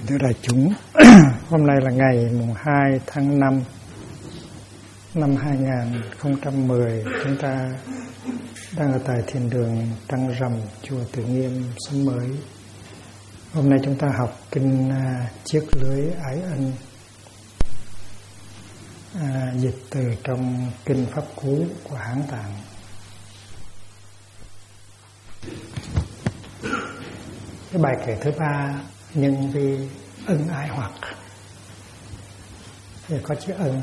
Thưa đại chúng, hôm nay là ngày mùng 2 tháng 5 năm 2010. Chúng ta đang ở tại thiền đường Trăng Rằm, chùa Từ Nghiêm, Xóm Mới. Hôm nay chúng ta học kinh Chiếc Lưới Ái Ân, dịch từ trong kinh Pháp Cú của Hán Tạng. Cái bài kệ thứ 3, nhân vi ân ái hoặc, thì có chữ ân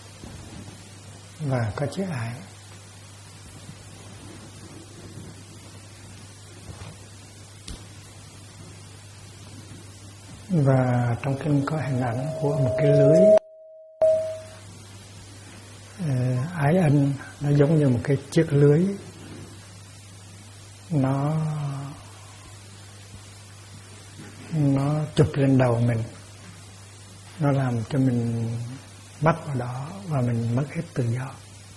và có chữ ái. Và trong kinh có hình ảnh của một cái lưới. Ái ân nó giống như một cái chiếc lưới, nó chụp lên đầu mình, nó làm cho mình bắt vào đó và mình mất hết tự do.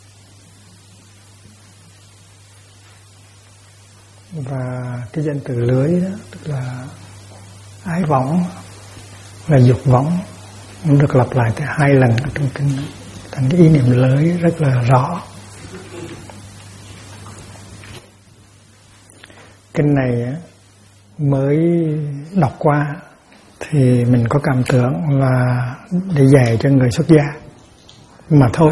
Và cái danh từ lưới đó, tức là ái võng, là dục võng, nó được lặp lại tới 2 lần ở trong kinh. Thành cái ý niệm lưới rất là rõ. Kinh này mới đọc qua thì mình có cảm tưởng là để dạy cho người xuất gia mà thôi.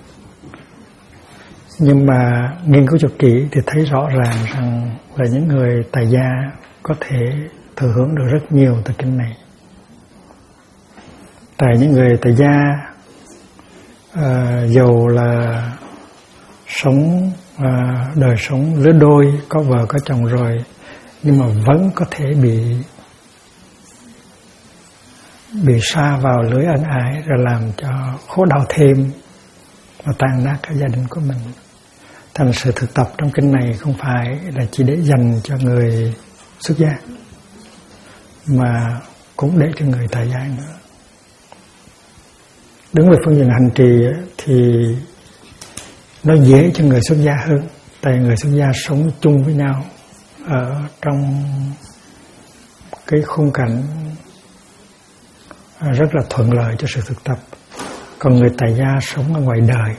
Nhưng mà nghiên cứu cho kỹ thì thấy rõ ràng rằng là những người tại gia có thể thừa hưởng được rất nhiều từ kinh này. Tại những người tại gia dầu là sống đời sống lứa đôi, có vợ có chồng rồi, nhưng mà vẫn có thể bị sa vào lưới ân ái, rồi làm cho khổ đau thêm và tan nát cả gia đình của mình. Thành sự thực tập trong kinh này không phải là chỉ để dành cho người xuất gia, mà cũng để cho người tại gia nữa. Đứng về phương diện hành trì thì nó dễ cho người xuất gia hơn, tại người xuất gia sống chung với nhau ở trong cái khung cảnh rất là thuận lợi cho sự thực tập. Còn người tại gia sống ở ngoài đời,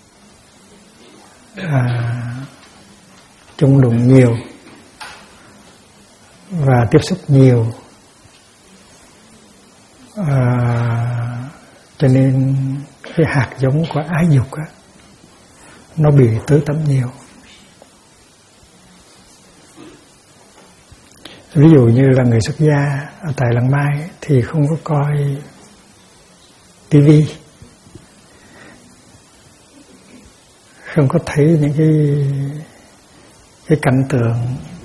chung đụng nhiều và tiếp xúc nhiều, cho nên cái hạt giống của ái dục á, nó bị tưới tẩm nhiều. Ví dụ như là người xuất gia ở tại Làng Mai thì không có coi tivi, không có thấy những cái cảnh tượng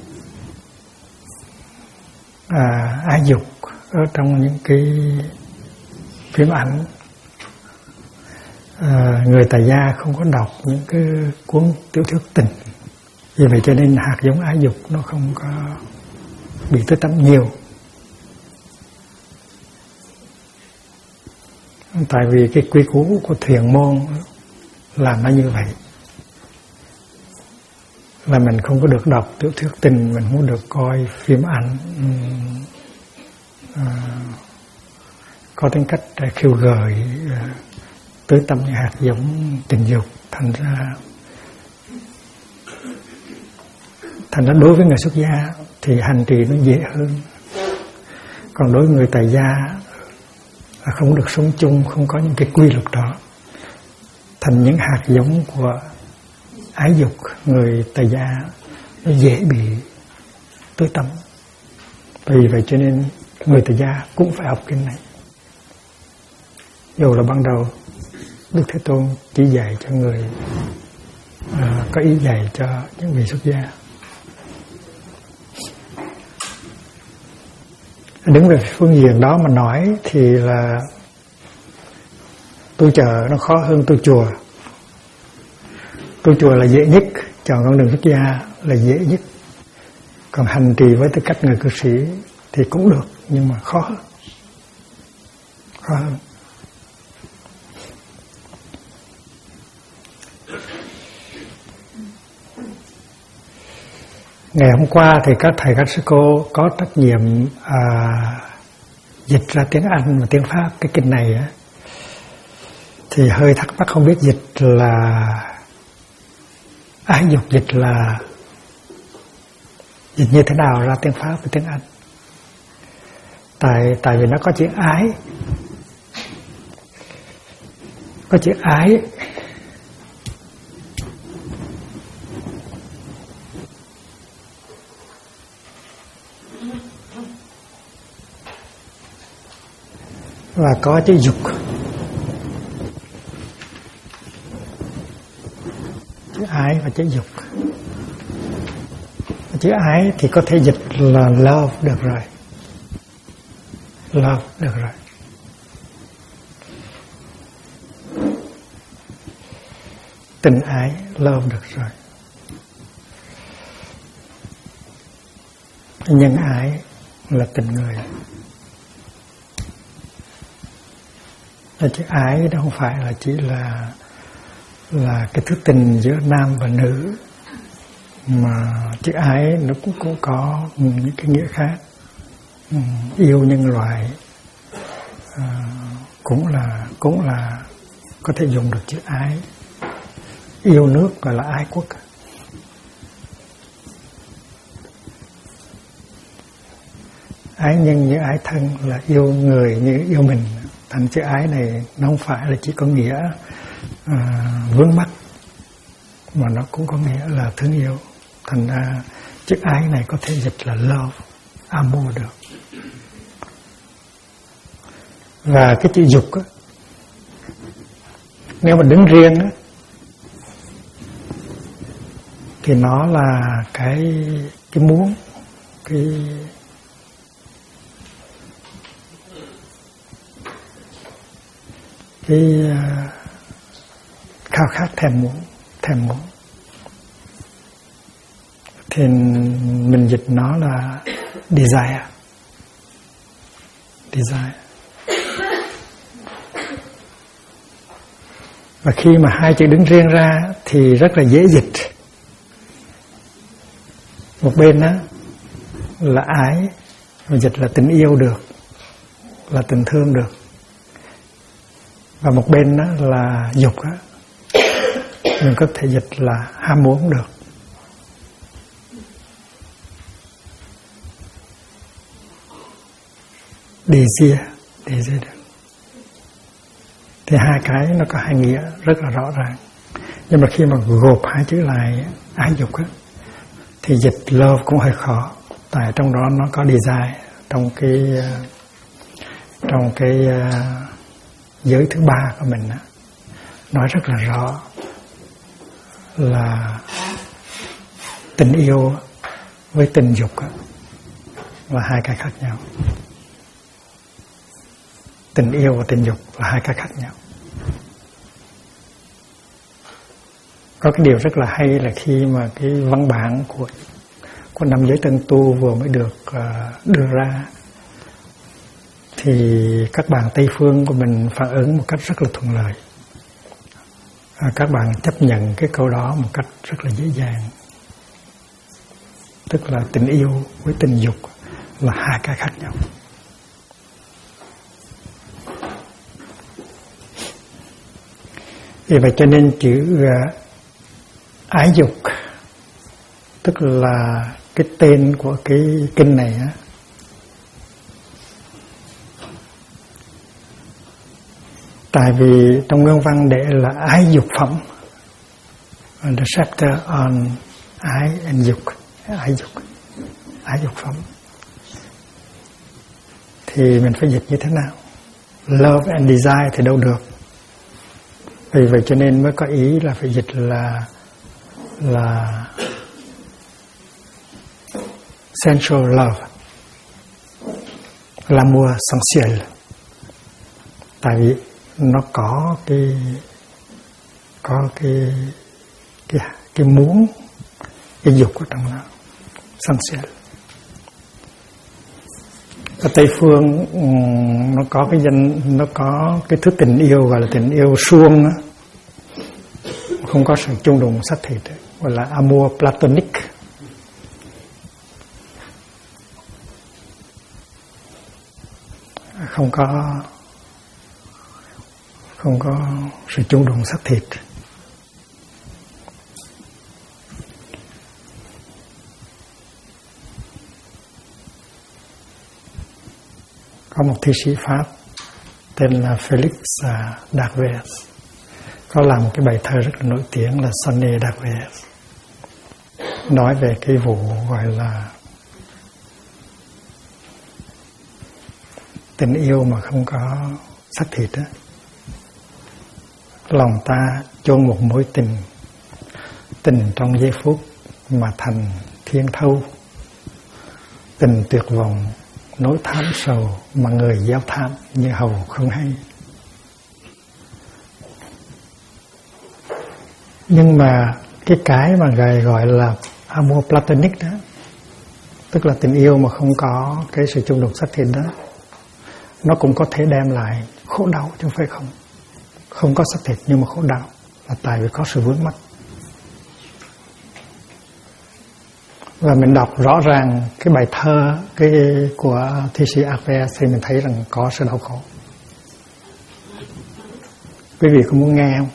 ái dục ở trong những cái phim ảnh. Người tại gia không có đọc những cái cuốn tiểu thuyết tình, vì vậy cho nên hạt giống ái dục nó không có bị tưới tắm nhiều. Tại vì cái quy củ của thiền môn là nó như vậy, là mình không có được đọc tiểu thuyết tình, mình không được coi phim ảnh có tính cách khiêu gợi, tưới tắm những hạt giống tình dục. Thành ra đối với người xuất gia thì hành trì nó dễ hơn. Còn đối với người tại gia là không được sống chung, không có những cái quy luật đó, thành những hạt giống của ái dục, người tại gia nó dễ bị tưới tắm. Vì vậy cho nên người tại gia cũng phải học kinh này. Dù là ban đầu Đức Thế Tôn chỉ dạy cho người có ý dạy cho những người xuất gia. Đứng về phương diện đó mà nói thì là tu chợ nó khó hơn tu chùa. Tu chùa là dễ nhất, chọn con đường xuất gia là dễ nhất. Còn hành trì với tư cách người cư sĩ thì cũng được, nhưng mà khó hơn. Ngày hôm qua thì các thầy các sư cô có trách nhiệm dịch ra tiếng Anh và tiếng Pháp cái kinh này á, thì hơi thắc mắc không biết dịch là ái dục, dịch là dịch như thế nào ra tiếng Pháp và tiếng Anh. Tại vì nó có chữ ái, có chữ ái và có chữ dục. Chữ ái và chữ dục. Chữ ái thì có thể dịch là love được rồi. Love được rồi. Tình ái, love được rồi. Nhân ái là tình người. Chữ ái đó không phải là chỉ là cái thứ tình giữa nam và nữ, mà chữ ái nó cũng có những cái nghĩa khác. Yêu nhân loại cũng là có thể dùng được chữ ái. Yêu nước gọi là ái quốc. Ái nhân như ái thân là yêu người như yêu mình. Thành chữ ái này nó không phải là chỉ có nghĩa vướng mắc, mà nó cũng có nghĩa là thương yêu. Thành ra chữ ái này có thể dịch là love, amour được. Và cái chữ dục á, nếu mà đứng riêng á, thì nó là cái muốn, cái khao khát, thèm muốn. Thì mình dịch nó là desire. Và khi mà hai chữ đứng riêng ra thì rất là dễ dịch. Một bên đó là ái, và dịch là tình yêu được, là tình thương được. Và một bên đó là dục đó, mình có thể dịch là ham muốn được. Desire được. Thì hai cái nó có hai nghĩa rất là rõ ràng. Nhưng mà khi mà gộp hai chữ lại, ái dục á, thì dịch love cũng hơi khó. Tại trong đó nó có desire, trong cái giới thứ ba của mình á, nói rất là rõ là tình yêu với tình dục á, là hai cái khác nhau. Tình yêu và tình dục là hai cái khác nhau. Có cái điều rất là hay là khi mà cái văn bản của năm giới tân tu vừa mới được đưa ra, thì các bạn Tây phương của mình phản ứng một cách rất là thuận lợi. Các bạn chấp nhận cái câu đó một cách rất là dễ dàng. Tức là tình yêu với tình dục là hai cái khác nhau. Vì vậy cho nên chữ ái dục, tức là cái tên của cái kinh này á, tại vì trong nguyên văn để là ái dục phẩm, the chapter on ái and dục, ái dục phẩm, thì mình phải dịch như thế nào? Love and desire thì đâu được. Vì vậy cho nên mới có ý là phải dịch là sensual love, l'amour sensuel. Tại vì nó có cái muốn, cái dục ở trong nó, sensuel. Ở Tây phương nó có cái thứ tình yêu gọi là tình yêu suông đó, không có sự chung đụng xác thịt, gọi là amour platonic. không có sự chung đụng xác thịt. Có một thi sĩ Pháp tên là Félix Darvez có làm một cái bài thơ rất là nổi tiếng là Sonnet Darvez, nói về cái vụ gọi là tình yêu mà không có xác thịt đó. Lòng ta chôn một mối tình, tình trong giây phút mà thành thiên thâu, tình tuyệt vọng nỗi thám sầu mà người gieo tham như hầu không hay. Nhưng mà cái mà người gọi là amor platonic đó, tức là tình yêu mà không có cái sự chung đụng xác thịt đó, nó cũng có thể đem lại khổ đau chứ không phải không. Không có xác thịt nhưng mà khổ đau là tại vì có sự vướng mắc. Và mình đọc rõ ràng cái bài thơ của thi sĩ Darvez thì mình thấy rằng có sự đau khổ. Quý vị có muốn nghe không?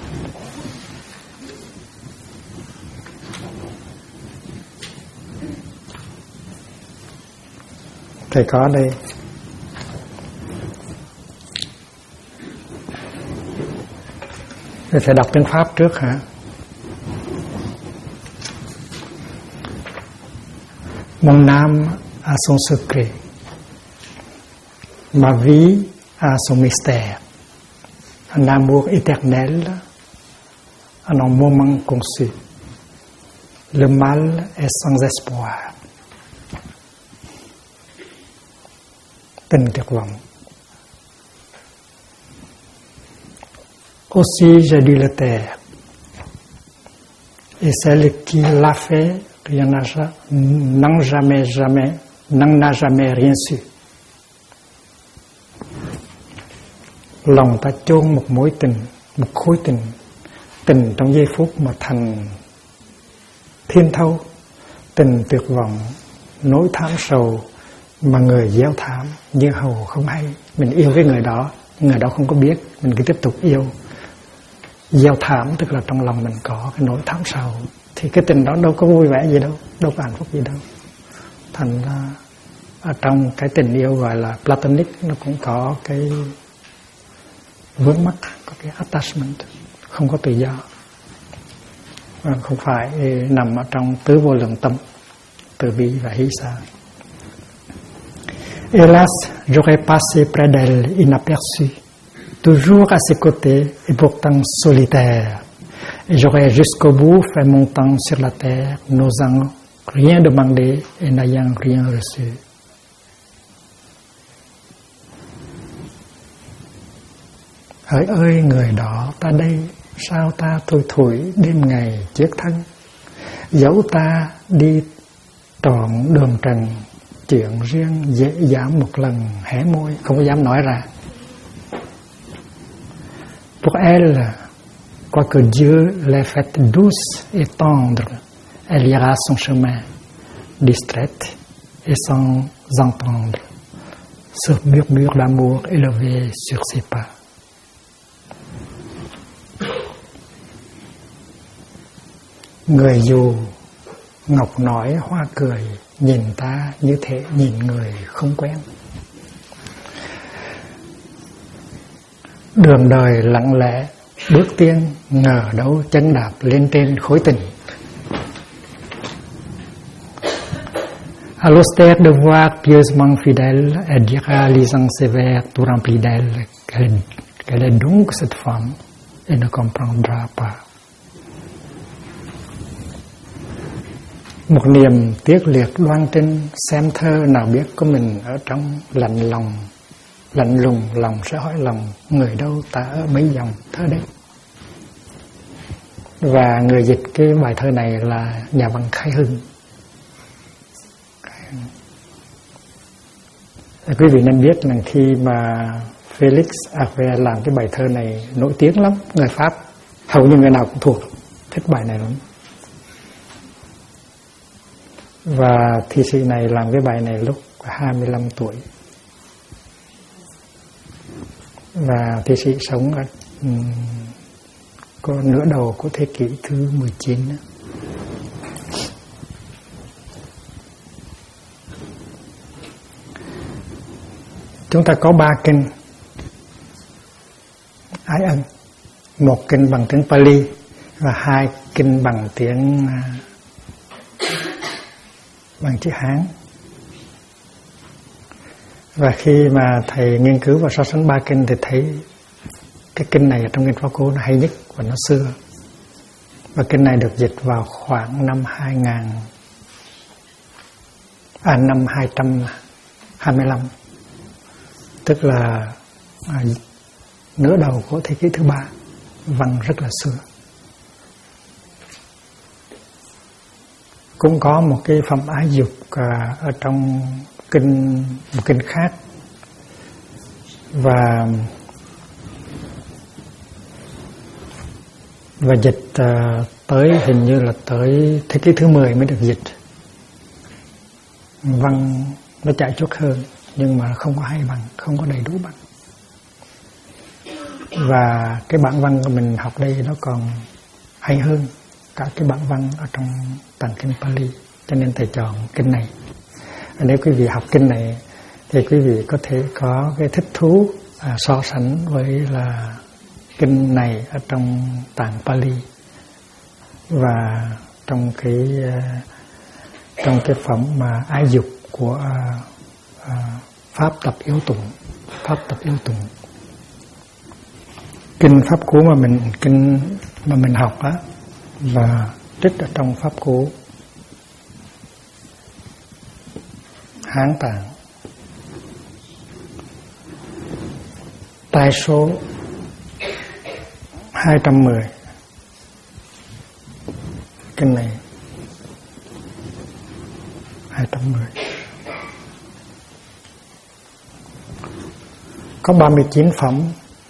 Thầy có đây. Thầy phải đọc tiếng Pháp trước hả? Mon âme a son secret, ma vie a son mystère, un amour éternel, un moment conçu. Le mal est sans espoir. Tình tuyệt vọng. Aussi j'ai dû le taire, et celle qui l'a fait n'en a jamais rien su. Lòng ta chôn một mối tình, một khối tình, tình trong giây phút mà thành thiên thâu, tình tuyệt vọng, nỗi thám sầu mà người gieo thảm như hầu không hay. Mình yêu cái người đó không có biết, mình cứ tiếp tục yêu. Gieo thảm tức là trong lòng mình có cái nỗi thám sầu, thì cái tình đó đâu có vui vẻ gì đâu, đâu có hạnh phúc gì đâu. Thành ra ở trong cái tình yêu gọi là platonic nó cũng có cái vướng mắc, có cái attachment, không có tự do, không phải nằm ở trong tứ vô lượng tâm, từ bi và hỷ xả. Hélas, j'aurais passé près d'elle inaperçu, toujours à ses côtés et pourtant solitaire. Et j'aurais jusqu'au bout fait mon temps sur la terre, n'osant rien demander et n'ayant rien reçu. Hỡi ơi người đó ta đây, sao ta thui thủi đêm ngày chết thân, dẫu ta đi trọn đường trần, chuyện riêng dễ dám một lần hé môi, không có dám nói ra. Pour elle, quoique Dieu l'ait faite douce et tendre, elle ira son chemin, distraite et sans entendre ce murmure d'amour élevé sur ses pas. Người dù ngọc nói hoa cười, nhìn ta như thế nhìn người không quen. Đường đời lặng lẽ, bước tiên ngờ đâu chân đạp lên trên khối tình. À l'austère devoir pieusement fidèle, elle dira lisant ses vers tout remplis d'elle qu'elle est donc cette femme et ne comprendra pas. Một niềm tiếc liệt đoan trinh, xem thơ nào biết có mình ở trong lạnh lùng lòng sẽ hỏi lòng, người đâu ta ở mấy dòng thơ đấy. Và người dịch cái bài thơ này là nhà văn Khai Hưng. Quý vị nên biết là khi mà Félix Darvez làm cái bài thơ này nổi tiếng lắm, người Pháp hầu như người nào cũng thuộc, thích bài này lắm. Và thi sĩ này làm cái bài này lúc 25 tuổi. và thi sĩ sống ở có nửa đầu của thế kỷ thứ 19. Chúng ta có 3 kinh Ái Ân, một kinh bằng tiếng Pali và 2 kinh bằng tiếng bằng chữ Hán. Và khi mà thầy nghiên cứu và so sánh 3 kinh thì thấy cái kinh này ở trong kinh Pháp Cú nó hay nhất và nó xưa. Và kinh này được dịch vào khoảng năm 225, tức là nửa đầu của thế kỷ thứ 3, văn rất là xưa. Cũng có một cái phẩm ái dục ở trong một kinh khác, và dịch tới hình như là tới thế kỷ thứ 10 mới được dịch. Văn nó chạy chuốt hơn nhưng mà không có hay bằng, không có đầy đủ bằng. Và cái bản văn của mình học đây nó còn hay hơn cả cái bản văn ở trong tạng kinh Pali, cho nên thầy chọn kinh này. Nếu quý vị học kinh này thì quý vị có thể có cái thích thú so sánh với là kinh này ở trong tạng Pali và trong cái phẩm mà ái dục của Pháp Tập Yếu Tụng. Kinh Pháp Cú mà mình học á, và trích ở trong Pháp Cú Hán Tạng, tai số 210. Kinh này 210 có 39 phẩm,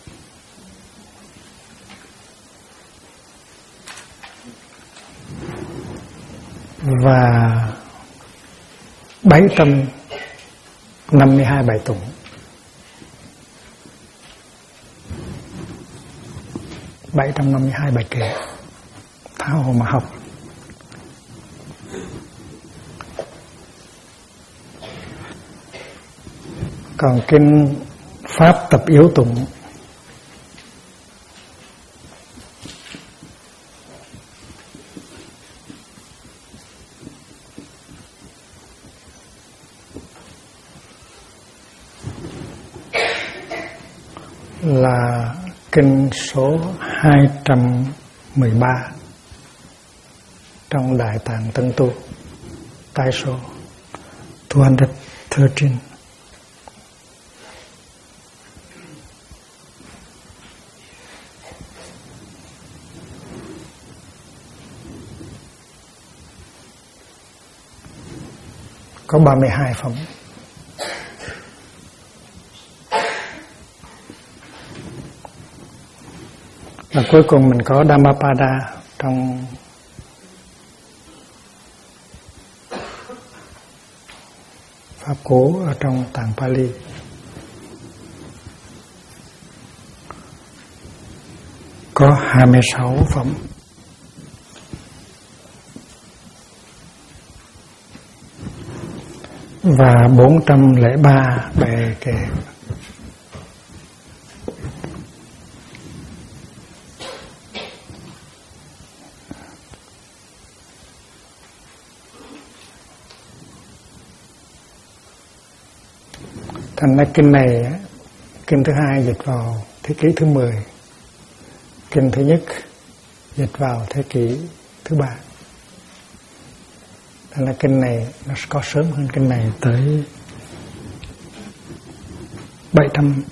và 752 bài tụng. 752 bài kệ, tha hồ mà học. Còn kinh Pháp Tập Yếu Tụng là kinh số 213 trong Đại Tạng Tân Tu, tai số 213. Có 32 phẩm. Và cuối cùng mình có Dhammapada trong Pháp Cú ở trong tạng Pali. Có 26 phẩm. Và 403 bài kệ. Thành ra kinh này, kinh thứ 2 dịch vào thế kỷ thứ 10, kinh thứ nhất dịch vào thế kỷ thứ 3. Thành ra kinh này nó có sớm hơn kinh này tới 700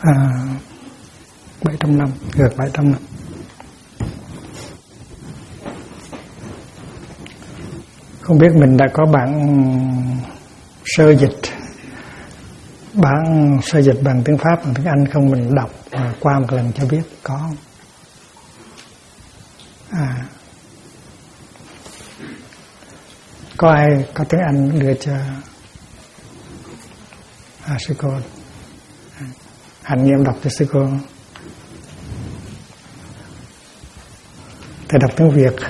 năm, gần 700 năm. Không biết mình đã có bản sơ dịch bằng tiếng Pháp, bằng tiếng Anh không, mình đọc qua một lần cho biết có không? Có ai có tiếng Anh đưa cho sư cô? Hạnh nghiêm đọc cho sư cô. Thầy đọc tiếng Việt.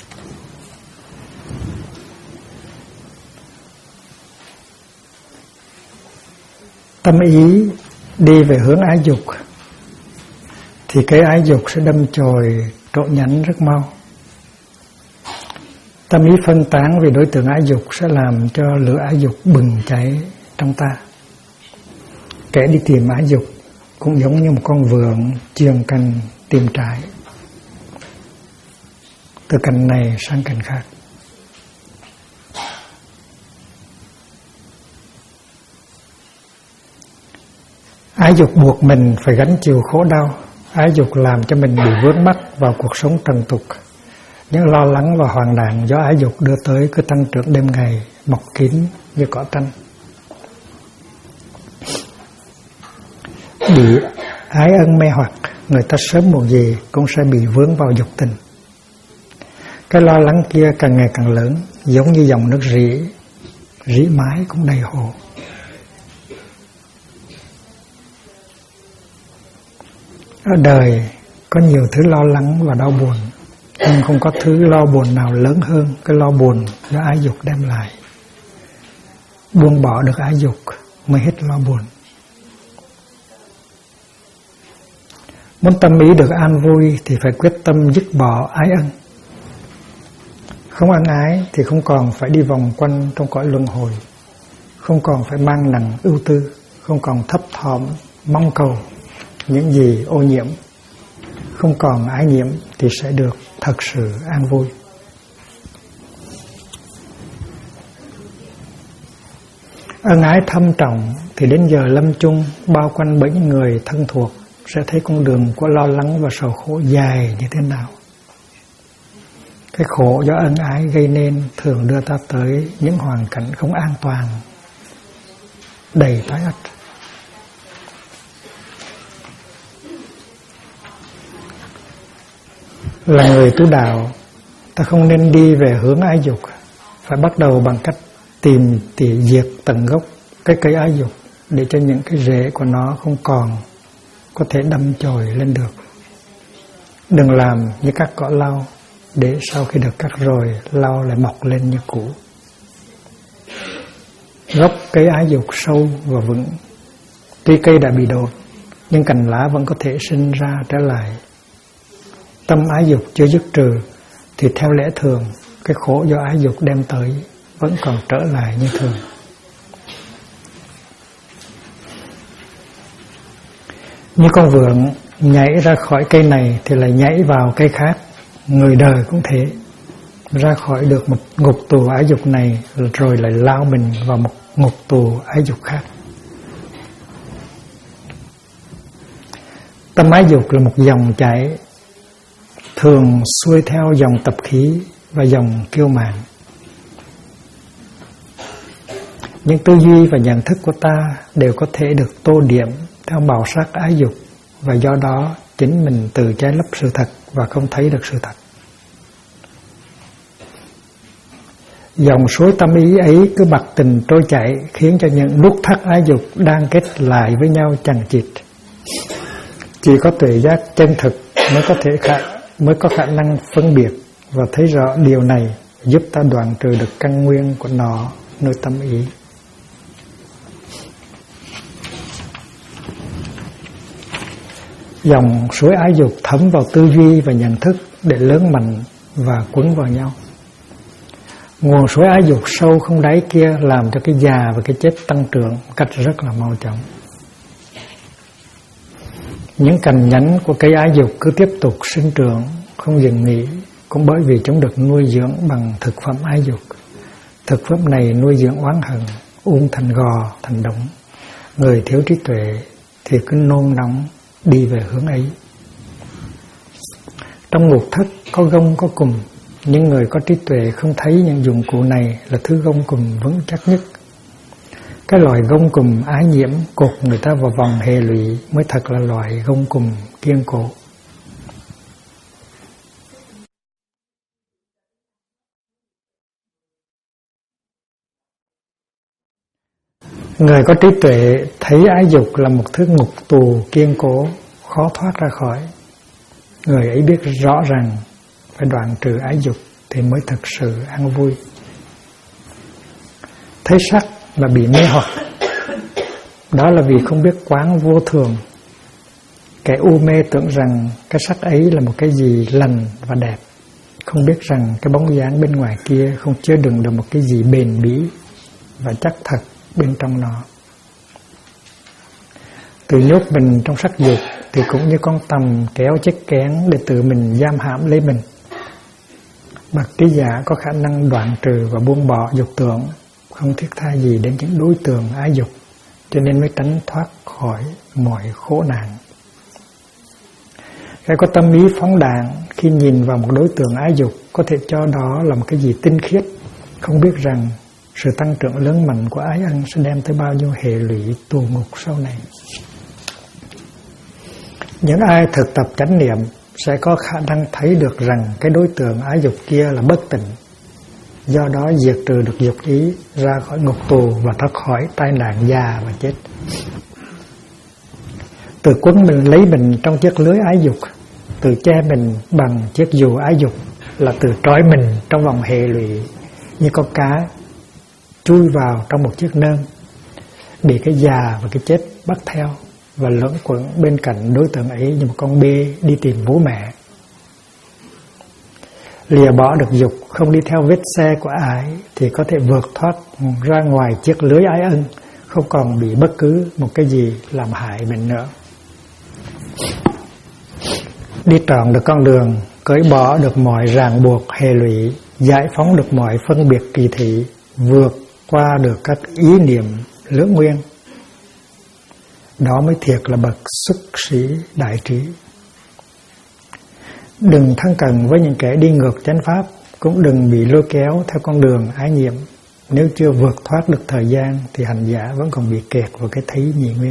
Tâm ý đi về hướng ái dục thì cái ái dục sẽ đâm chồi trộn nhánh rất mau. Tâm ý phân tán vì đối tượng ái dục sẽ làm cho lửa ái dục bừng cháy trong ta. Kẻ đi tìm ái dục cũng giống như một con vượn chuyền cành tìm trái, từ cành này sang cành khác. Ái dục buộc mình phải gánh chịu khổ đau. Ái dục làm cho mình bị vướng mắc vào cuộc sống trần tục. Những lo lắng và hoang nạn do ái dục đưa tới cứ tăng trưởng đêm ngày, mọc kín như cỏ tranh. Bị ái ân mê hoặc, người ta sớm muộn gì cũng sẽ bị vướng vào dục tình. Cái lo lắng kia càng ngày càng lớn, giống như dòng nước rỉ mãi cũng đầy hồ. Ở đời có nhiều thứ lo lắng và đau buồn, nhưng không có thứ lo buồn nào lớn hơn cái lo buồn do ái dục đem lại. Buông bỏ được ái dục mới hết lo buồn. Muốn tâm ý được an vui thì phải quyết tâm dứt bỏ ái ân. Không ân ái thì không còn phải đi vòng quanh trong cõi luân hồi, không còn phải mang nặng ưu tư, không còn thấp thỏm mong cầu những gì ô nhiễm, không còn ái nhiễm thì sẽ được thật sự an vui. Ân ái thâm trọng thì đến giờ lâm chung bao quanh bởi những người thân thuộc sẽ thấy con đường của lo lắng và sầu khổ dài như thế nào. Cái khổ do ân ái gây nên thường đưa ta tới những hoàn cảnh không an toàn, đầy tối ách. Là người tu đạo, ta không nên đi về hướng ái dục, phải bắt đầu bằng cách tìm tỉ diệt tận gốc cái cây ái dục để cho những cái rễ của nó không còn có thể đâm chồi lên được. Đừng làm như các cỏ lau để sau khi được cắt rồi lau lại mọc lên như cũ. Gốc cây ái dục sâu và vững, tuy cây đã bị đốn nhưng cành lá vẫn có thể sinh ra trở lại. Tâm ái dục chưa dứt trừ thì theo lẽ thường cái khổ do ái dục đem tới vẫn còn trở lại như thường. Như con vượn nhảy ra khỏi cây này thì lại nhảy vào cây khác. Người đời cũng thế, ra khỏi được một ngục tù ái dục này rồi lại lao mình vào một ngục tù ái dục khác. Tâm ái dục là một dòng chảy thường xuôi theo dòng tập khí và dòng kiêu mạn. Những tư duy và nhận thức của ta đều có thể được tô điểm theo màu sắc ái dục, và do đó chính mình tự che lấp sự thật và không thấy được sự thật. Dòng suối tâm ý ấy cứ bạc tình trôi chảy, khiến cho những nút thắt ái dục đang kết lại với nhau chằng chịt. Chỉ có tuệ giác chân thực mới có khả năng phân biệt và thấy rõ điều này, giúp ta đoạn trừ được căn nguyên của nó nơi tâm ý. Dòng suối ái dục thấm vào tư duy và nhận thức để lớn mạnh và quấn vào nhau. Nguồn suối ái dục sâu không đáy kia làm cho cái già và cái chết tăng trưởng một cách rất là mau chóng. Những cành nhánh của cây ái dục cứ tiếp tục sinh trưởng, không dừng nghỉ, cũng bởi vì chúng được nuôi dưỡng bằng thực phẩm ái dục. Thực phẩm này nuôi dưỡng oán hận, thành gò, thành đống. Người thiếu trí tuệ thì cứ nôn nóng đi về hướng ấy. Trong ngục thất có gông có cùm, nhưng người có trí tuệ không thấy những dụng cụ này là thứ gông cùm vững chắc nhất. Cái loại gông cùm ái nhiễm cột người ta vào vòng hệ lụy mới thật là loại gông cùm kiên cố. Người có trí tuệ thấy ái dục là một thứ ngục tù kiên cố, khó thoát ra khỏi. Người ấy biết rõ rằng phải đoạn trừ ái dục thì mới thực sự an vui. Thấy sắc là bị mê hoặc, đó là vì không biết quán vô thường. Kẻ u mê tưởng rằng cái sắc ấy là một cái gì lành và đẹp, không biết rằng cái bóng dáng bên ngoài kia không chứa đựng được một cái gì bền bỉ và chắc thật bên trong nó. Tự nhốt mình trong sắc dục thì cũng như con tằm kéo chiếc kén để tự mình giam hãm lấy mình. Bậc trí giả có khả năng đoạn trừ và buông bỏ dục tưởng, không thiết tha gì đến những đối tượng ái dục, cho nên mới tránh thoát khỏi mọi khổ nạn. Cái có tâm ý phóng đãng khi nhìn vào một đối tượng ái dục có thể cho đó là một cái gì tinh khiết, không biết rằng sự tăng trưởng lớn mạnh của ái ân sẽ đem tới bao nhiêu hệ lụy tù ngục sau này. Những ai thực tập chánh niệm sẽ có khả năng thấy được rằng cái đối tượng ái dục kia là bất tịnh, do đó diệt trừ được dục ý, ra khỏi ngục tù và thoát khỏi tai nạn già và chết. Tự quấn mình lấy mình trong chiếc lưới ái dục, tự che mình bằng chiếc dù ái dục là tự trói mình trong vòng hệ lụy, như con cá chui vào trong một chiếc nơm, bị cái già và cái chết bắt theo và lẫn quẩn bên cạnh đối tượng ấy như một con bê đi tìm bố mẹ. Lìa bỏ được dục, không đi theo vết xe của ái thì có thể vượt thoát ra ngoài chiếc lưới ái ân, không còn bị bất cứ một cái gì làm hại mình nữa. Đi trọn được con đường, cởi bỏ được mọi ràng buộc hệ lụy, giải phóng được mọi phân biệt kỳ thị, vượt qua được các ý niệm lưỡng nguyên. Đó mới thiệt là bậc xuất sĩ đại trí. Đừng thân cận với những kẻ đi ngược chánh pháp, cũng đừng bị lôi kéo theo con đường ái nhiễm. Nếu chưa vượt thoát được thời gian thì hành giả vẫn còn bị kẹt vào cái thấy nhị nguyên.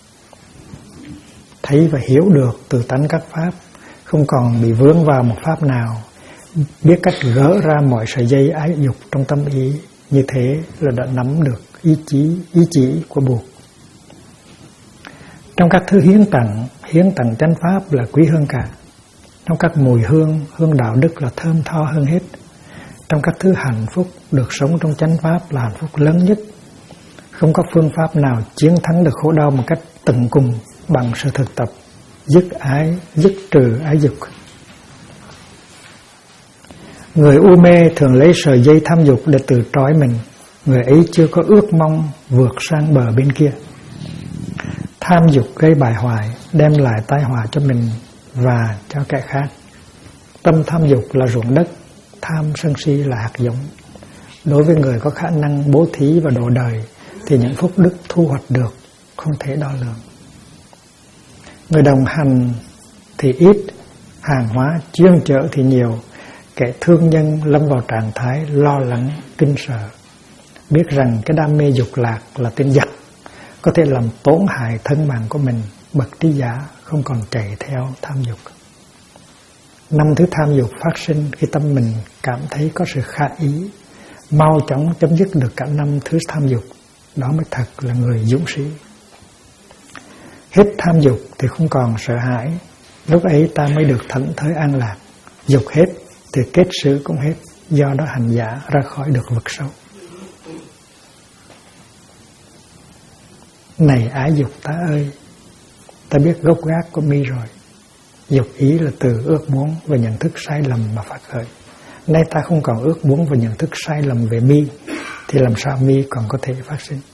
Thấy và hiểu được từ tánh các pháp, không còn bị vướng vào một pháp nào, biết cách gỡ ra mọi sợi dây ái dục trong tâm ý, như thế là đã nắm được ý chỉ của buộc. Trong các thứ hiến tặng chánh pháp là quý hơn cả. Trong các mùi hương đạo đức là thơm tho hơn hết. Trong các thứ hạnh phúc, được sống trong chánh pháp là hạnh phúc lớn nhất. Không có phương pháp nào chiến thắng được khổ đau một cách tận cùng bằng sự thực tập dứt trừ ái dục. Người u mê thường lấy sợi dây tham dục để tự trói mình. Người ấy chưa có ước mong vượt sang bờ bên kia. Tham dục gây bại hoại, đem lại tai họa cho mình và cho kẻ khác. Tâm tham dục là ruộng đất, tham sân si là hạt giống. Đối với người có khả năng bố thí và độ đời thì những phúc đức thu hoạch được không thể đo lường. Người đồng hành thì ít, hàng hóa chuyên chở thì nhiều. Kẻ thương nhân lâm vào trạng thái lo lắng, kinh sợ, biết rằng cái đam mê dục lạc là tên giặc, có thể làm tổn hại thân mạng của mình. Bậc trí giả không còn chạy theo tham dục. 5 thứ tham dục phát sinh khi tâm mình cảm thấy có sự khả ý, mau chóng chấm dứt được cả 5 thứ tham dục, đó mới thật là người dũng sĩ. Hết tham dục thì không còn sợ hãi, lúc ấy ta mới được thảnh thơi an lạc. Dục hết thì kết sự cũng hết, do đó hành giả ra khỏi được vực sâu. Này ái dục ta ơi, ta biết gốc gác của mi rồi. Dục ý là từ ước muốn và nhận thức sai lầm mà phát khởi. Nay ta không còn ước muốn và nhận thức sai lầm về mi, thì làm sao mi còn có thể phát sinh?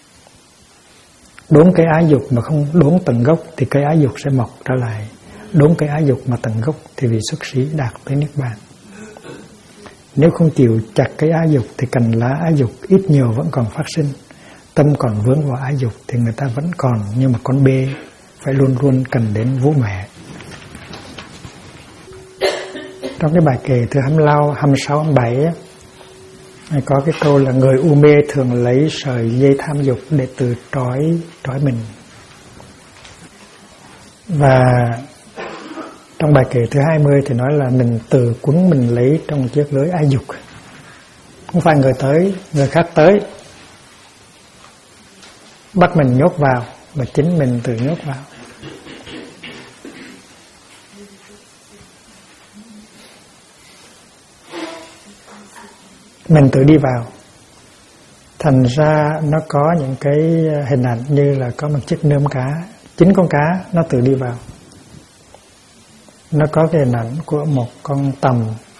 Đốn cây ái dục mà không đốn tận gốc thì cây ái dục sẽ mọc trở lại. Đốn cây ái dục mà tận gốc thì vị xuất sĩ đạt tới niết bàn. Nếu không chịu chặt cây ái dục thì cành lá ái dục ít nhiều vẫn còn phát sinh. Tâm còn vướng vào ái dục thì người ta vẫn còn như một con bê, phải luôn luôn cần đến vú mẹ. Trong cái bài kệ thứ 26, 27 có cái câu là người u mê thường lấy sợi dây tham dục để tự trói mình. Và trong bài kệ thứ 20 thì nói là mình tự quấn mình lấy trong chiếc lưới ái dục. Không phải người khác tới bắt mình nhốt vào, mà chính mình tự nhốt vào. mình tự đi vào. Thành ra nó có những cái hình ảnh như là có một chiếc nơm cá, 9 con cá nó tự đi vào. Nó có cái hình ảnh của một con tầm,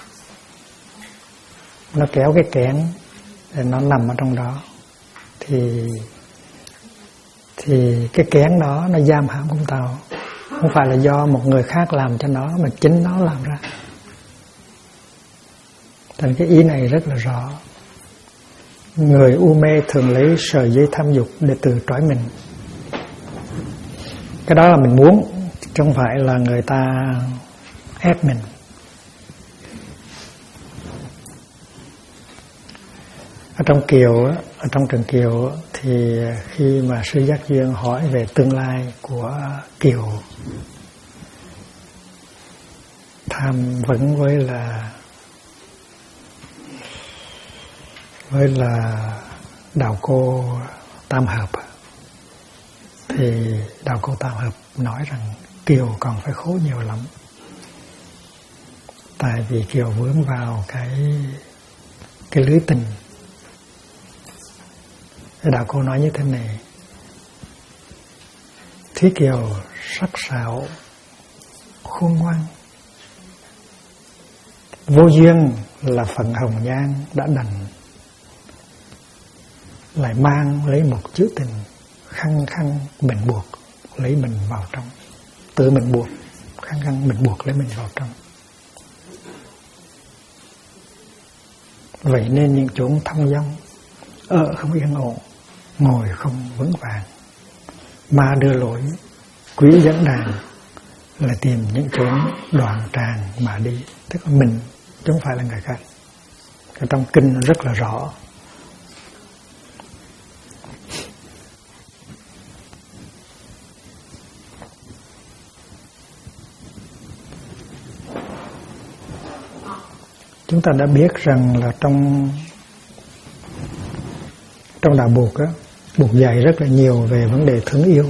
nó kéo cái kẽn để nó nằm ở trong đó. Thì cái kẽn đó nó giam hãm con tàu, không phải là do một người khác làm cho nó, mà chính nó làm ra. Thành cái ý này rất là rõ. Người u mê thường lấy sợi dây tham dục để tự trói mình. Cái đó là mình muốn, chứ không phải là người ta ép mình. Ở trong Trần Kiều thì khi mà sư Giác Duyên hỏi về tương lai của Kiều, tham vấn với là đạo cô Tam Hợp, thì đạo cô Tam Hợp nói rằng Kiều còn phải khổ nhiều lắm, tại vì Kiều vướng vào cái lưới tình. Đạo cô nói như thế này: Thúy Kiều sắc sảo khôn ngoan, vô duyên là phận hồng nhan đã đành, lại mang lấy một chữ tình, khăng khăng mình buộc lấy mình vào trong. Tự mình buộc, khăng khăng mình buộc lấy mình vào trong. Vậy nên những chốn thong dong, ở không yên ổn, ngồi không vững vàng, ma đưa lối, quý dẫn đàn, là tìm những chốn đoạn tràng mà đi. Tức là mình, chứ không phải là người khác. Cái trong kinh nó rất là rõ. Chúng ta đã biết rằng là trong đạo Buộc á, Buộc dạy rất là nhiều về vấn đề thương yêu.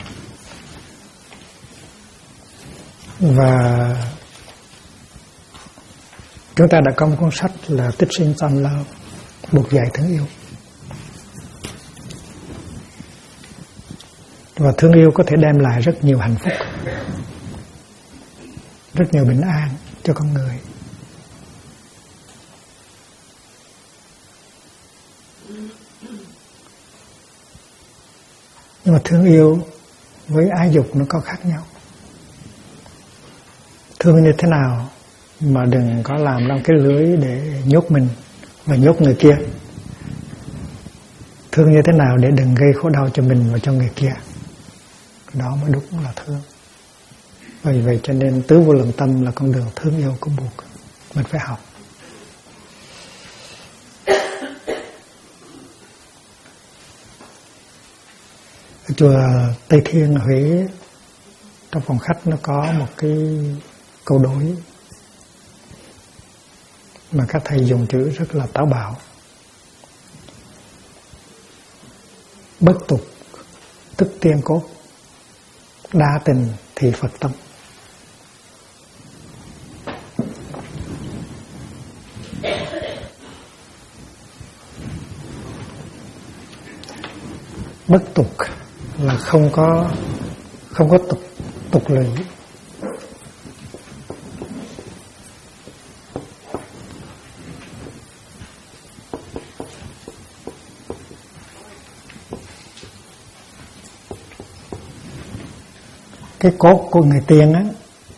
Và chúng ta đã có một cuốn sách là Tích Sinh Tam Lao, Buộc dạy thương yêu. Và thương yêu có thể đem lại rất nhiều hạnh phúc, rất nhiều bình an cho con người. Nhưng mà thương yêu với ái dục nó có khác nhau. Thương như thế nào mà đừng có làm trong cái lưới để nhốt mình và nhốt người kia. Thương như thế nào để đừng gây khổ đau cho mình và cho người kia. Đó mới đúng là thương. Vì vậy cho nên tứ vô lượng tâm là con đường thương yêu của Buộc. Mình phải học. Ở chùa Tây Thiên ở Huế, trong phòng khách nó có một cái câu đối mà các thầy dùng chữ rất là táo bạo: bất tục tức tiên cốt, đa tình thì Phật tâm. Bất tục là không có tục lệ. Cái cốt của người tiên á,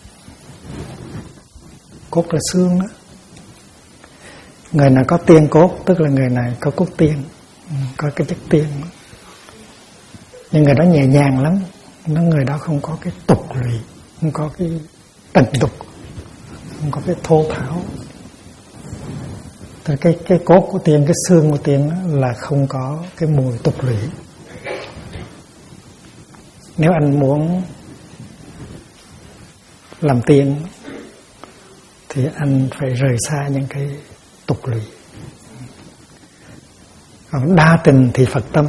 cốt là xương đó. Người nào có tiên cốt tức là người này có cốt tiên, có cái chất tiên đó. Nhưng người đó nhẹ nhàng lắm, người đó không có cái tục lụy, không có cái tận tục, không có cái thô tháo. Cái cốt của tiên, cái xương của tiên là không có cái mùi tục lụy. Nếu anh muốn làm tiên thì anh phải rời xa những cái tục lụy. Còn đa tình thì Phật tâm.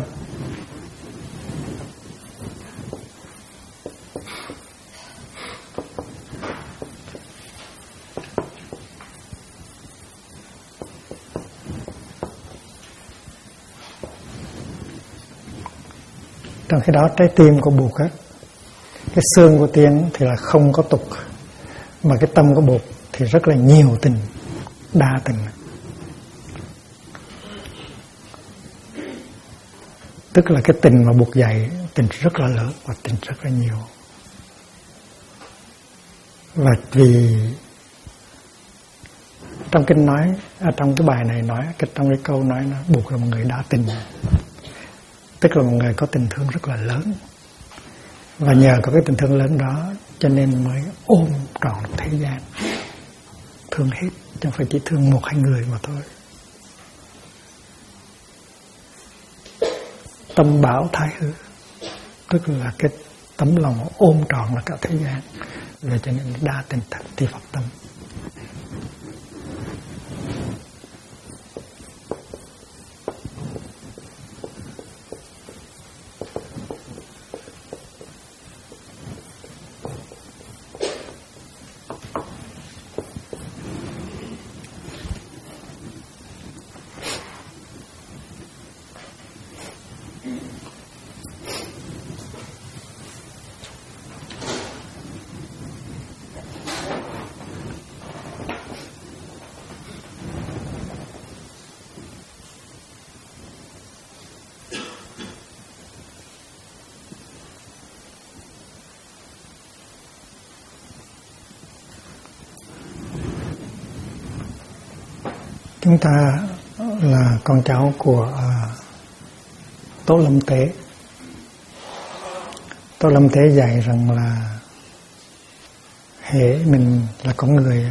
Trong khi đó trái tim của Bụt á, cái xương của tiên thì là không có tục, mà cái tâm của Bụt thì rất là nhiều tình, đa tình. Tức là cái tình mà Bụt dạy, tình rất là lớn và tình rất là nhiều. Và vì trong kinh nói, trong cái bài này nói, trong cái câu nói nó Bụt là một người đa tình, tức là một người có tình thương rất là lớn. Và nhờ có cái tình thương lớn đó cho nên mới ôm trọn thế gian, thương hết, chứ không phải chỉ thương một hai người mà thôi. Tâm bảo thái hư, tức là cái tấm lòng ôm trọn là cả thế gian. Vì cho nên đa tình thật ti Phật tâm. Chúng ta là con cháu của Tổ Lâm Tế. Tổ Lâm Tế dạy rằng là hễ mình là con người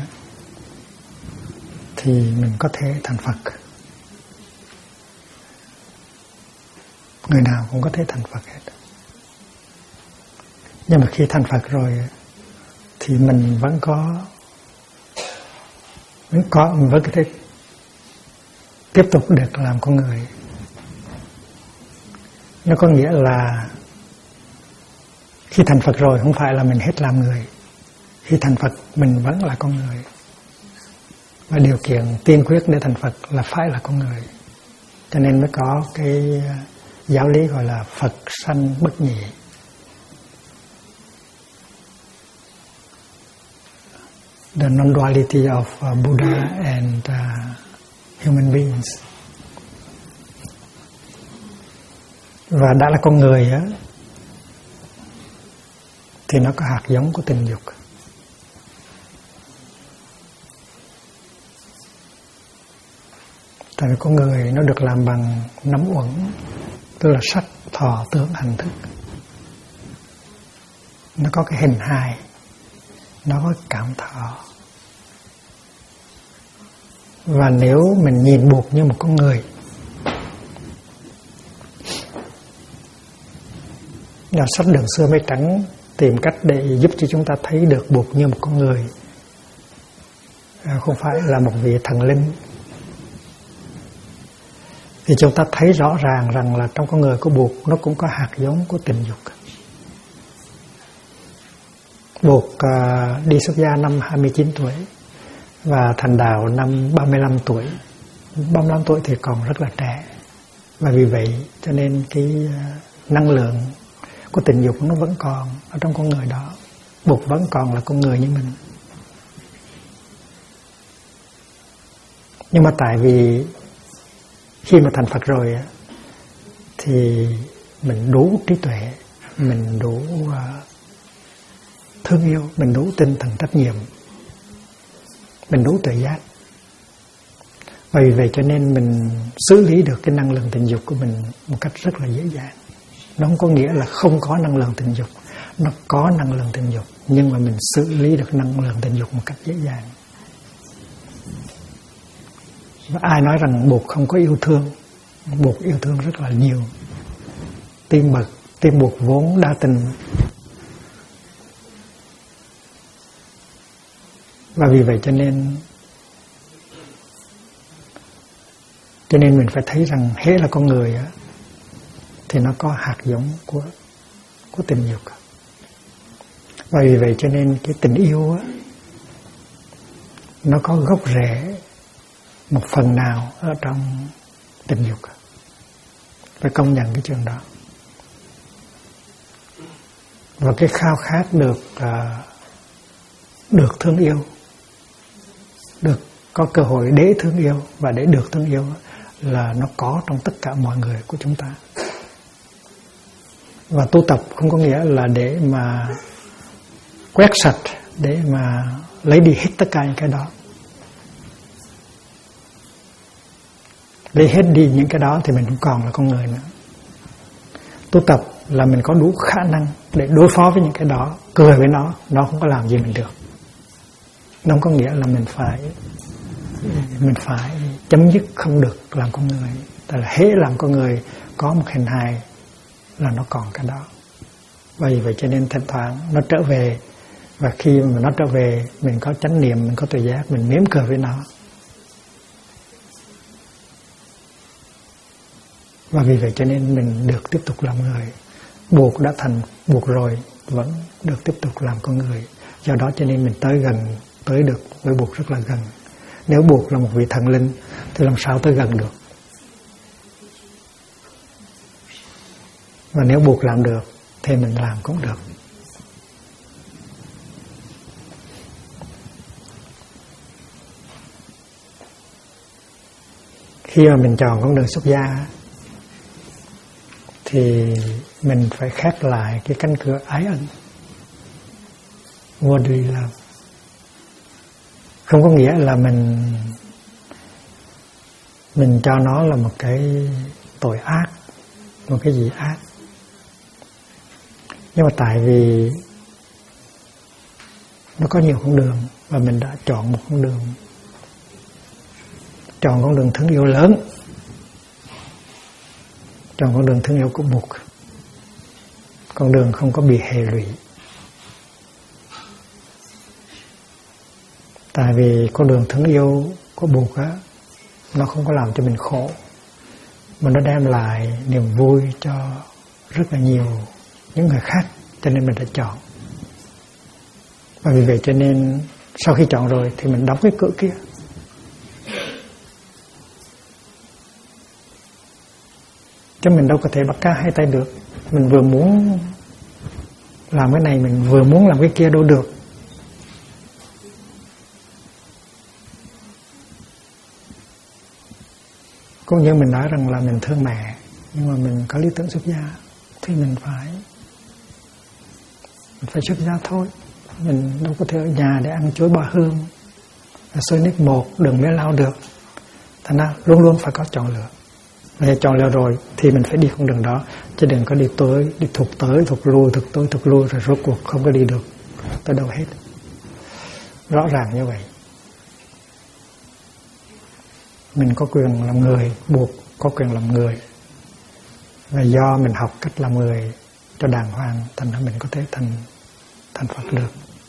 thì mình có thể thành Phật. Người nào cũng có thể thành Phật hết. Nhưng mà khi thành Phật rồi thì mình vẫn có mình có thể tiếp tục được làm con người. Nó có nghĩa là khi thành Phật rồi không phải là mình hết làm người. Khi thành Phật mình vẫn là con người. Và điều kiện tiên quyết để thành Phật là phải là con người. Cho nên mới có cái giáo lý gọi là Phật sanh bất nhị. The non-duality of Buddha and human beings. Và đã là con người á thì nó có hạt giống của tình dục. Tại vì con người nó được làm bằng 5 uẩn, tức là sắc, thọ, tưởng, hành, thức. Nó có cái hình hài, nó có cảm thọ. Và nếu mình nhìn Bụt như một con người, là sách Đường Xưa Mây Trắng tìm cách để giúp cho chúng ta thấy được Bụt như một con người, không phải là một vị thần linh. Thì chúng ta thấy rõ ràng rằng là trong con người của Bụt nó cũng có hạt giống của tình dục. Bụt đi xuất gia năm 29 tuổi và thành đạo năm 35 tuổi. 35 tuổi thì còn rất là trẻ. Và vì vậy cho nên cái năng lượng của tình dục nó vẫn còn ở trong con người đó. Bụt vẫn còn là con người như mình. Nhưng mà tại vì khi mà thành Phật rồi thì mình đủ trí tuệ, mình đủ thương yêu, mình đủ tinh thần trách nhiệm, mình đủ tuệ giác. Và vì vậy cho nên mình xử lý được cái năng lượng tình dục của mình một cách rất là dễ dàng. Nó không có nghĩa là không có năng lượng tình dục, nó có năng lượng tình dục, nhưng mà mình xử lý được năng lượng tình dục một cách dễ dàng. Và ai nói rằng Bụt không có yêu thương? Bụt yêu thương rất là nhiều. Tim Bụt vốn đa tình. Và vì vậy cho nên mình phải thấy rằng hễ là con người á, thì nó có hạt giống của tình dục. Và vì vậy cho nên cái tình yêu á, nó có gốc rễ một phần nào ở trong tình dục. Phải công nhận cái chuyện đó. Và cái khao khát được thương yêu, được có cơ hội để thương yêu và để được thương yêu là nó có trong tất cả mọi người của chúng ta. Và tu tập không có nghĩa là để mà quét sạch, để mà lấy đi hết tất cả những cái đó. Lấy hết đi những cái đó thì mình không còn là con người nữa. Tu tập là mình có đủ khả năng để đối phó với những cái đó, cười với nó không có làm gì mình được. Nó không có nghĩa là mình phải chấm dứt không được làm con người. Tại là hễ làm con người có một hình hài là nó còn cái đó. Vì vậy cho nên thỉnh thoảng nó trở về, và khi mà nó trở về mình có chánh niệm, mình có tuệ giác, mình mỉm cười với nó. Và vì vậy cho nên mình được tiếp tục làm người. Buộc đã thành buộc rồi vẫn được tiếp tục làm con người. Do đó cho nên mình tới được với buộc rất là gần. Nếu buộc là một vị thần linh thì làm sao tới gần được. Và nếu buộc làm được thì mình làm cũng được. Khi mà mình chọn con đường xuất gia thì mình phải khép lại cái cánh cửa ái ân. What do you love? Không có nghĩa là mình cho nó là một cái tội ác, một cái gì ác. Nhưng mà tại vì nó có nhiều con đường và mình đã chọn một con đường. Chọn con đường thương yêu lớn, chọn con đường thương yêu của Bụt, con đường không có bị hệ lụy. Tại vì con đường thương yêu của Bụt á, nó không có làm cho mình khổ, mà nó đem lại niềm vui cho rất là nhiều những người khác, cho nên mình đã chọn. Và vì vậy cho nên sau khi chọn rồi thì mình đóng cái cửa kia. Chứ mình đâu có thể bắt cá hai tay được. Mình vừa muốn làm cái này, mình vừa muốn làm cái kia đâu được. Cũng như mình nói rằng là mình thương mẹ, nhưng mà mình có lý tưởng xuất gia thì mình phải xuất gia thôi. Mình đâu có thể ở nhà để ăn chuối ba hương, xôi nước một, đường mía lau được. Thành ra luôn luôn phải có chọn lựa. Và chọn lựa rồi thì mình phải đi con đường đó, chứ đừng có đi thụt tới, thụt lui rồi rốt cuộc không có đi được tới đâu hết. Rõ ràng như vậy. Mình có quyền làm người, buộc có quyền làm người. Và do mình học cách làm người cho đàng hoàng, thành ra mình có thể thành Phật được.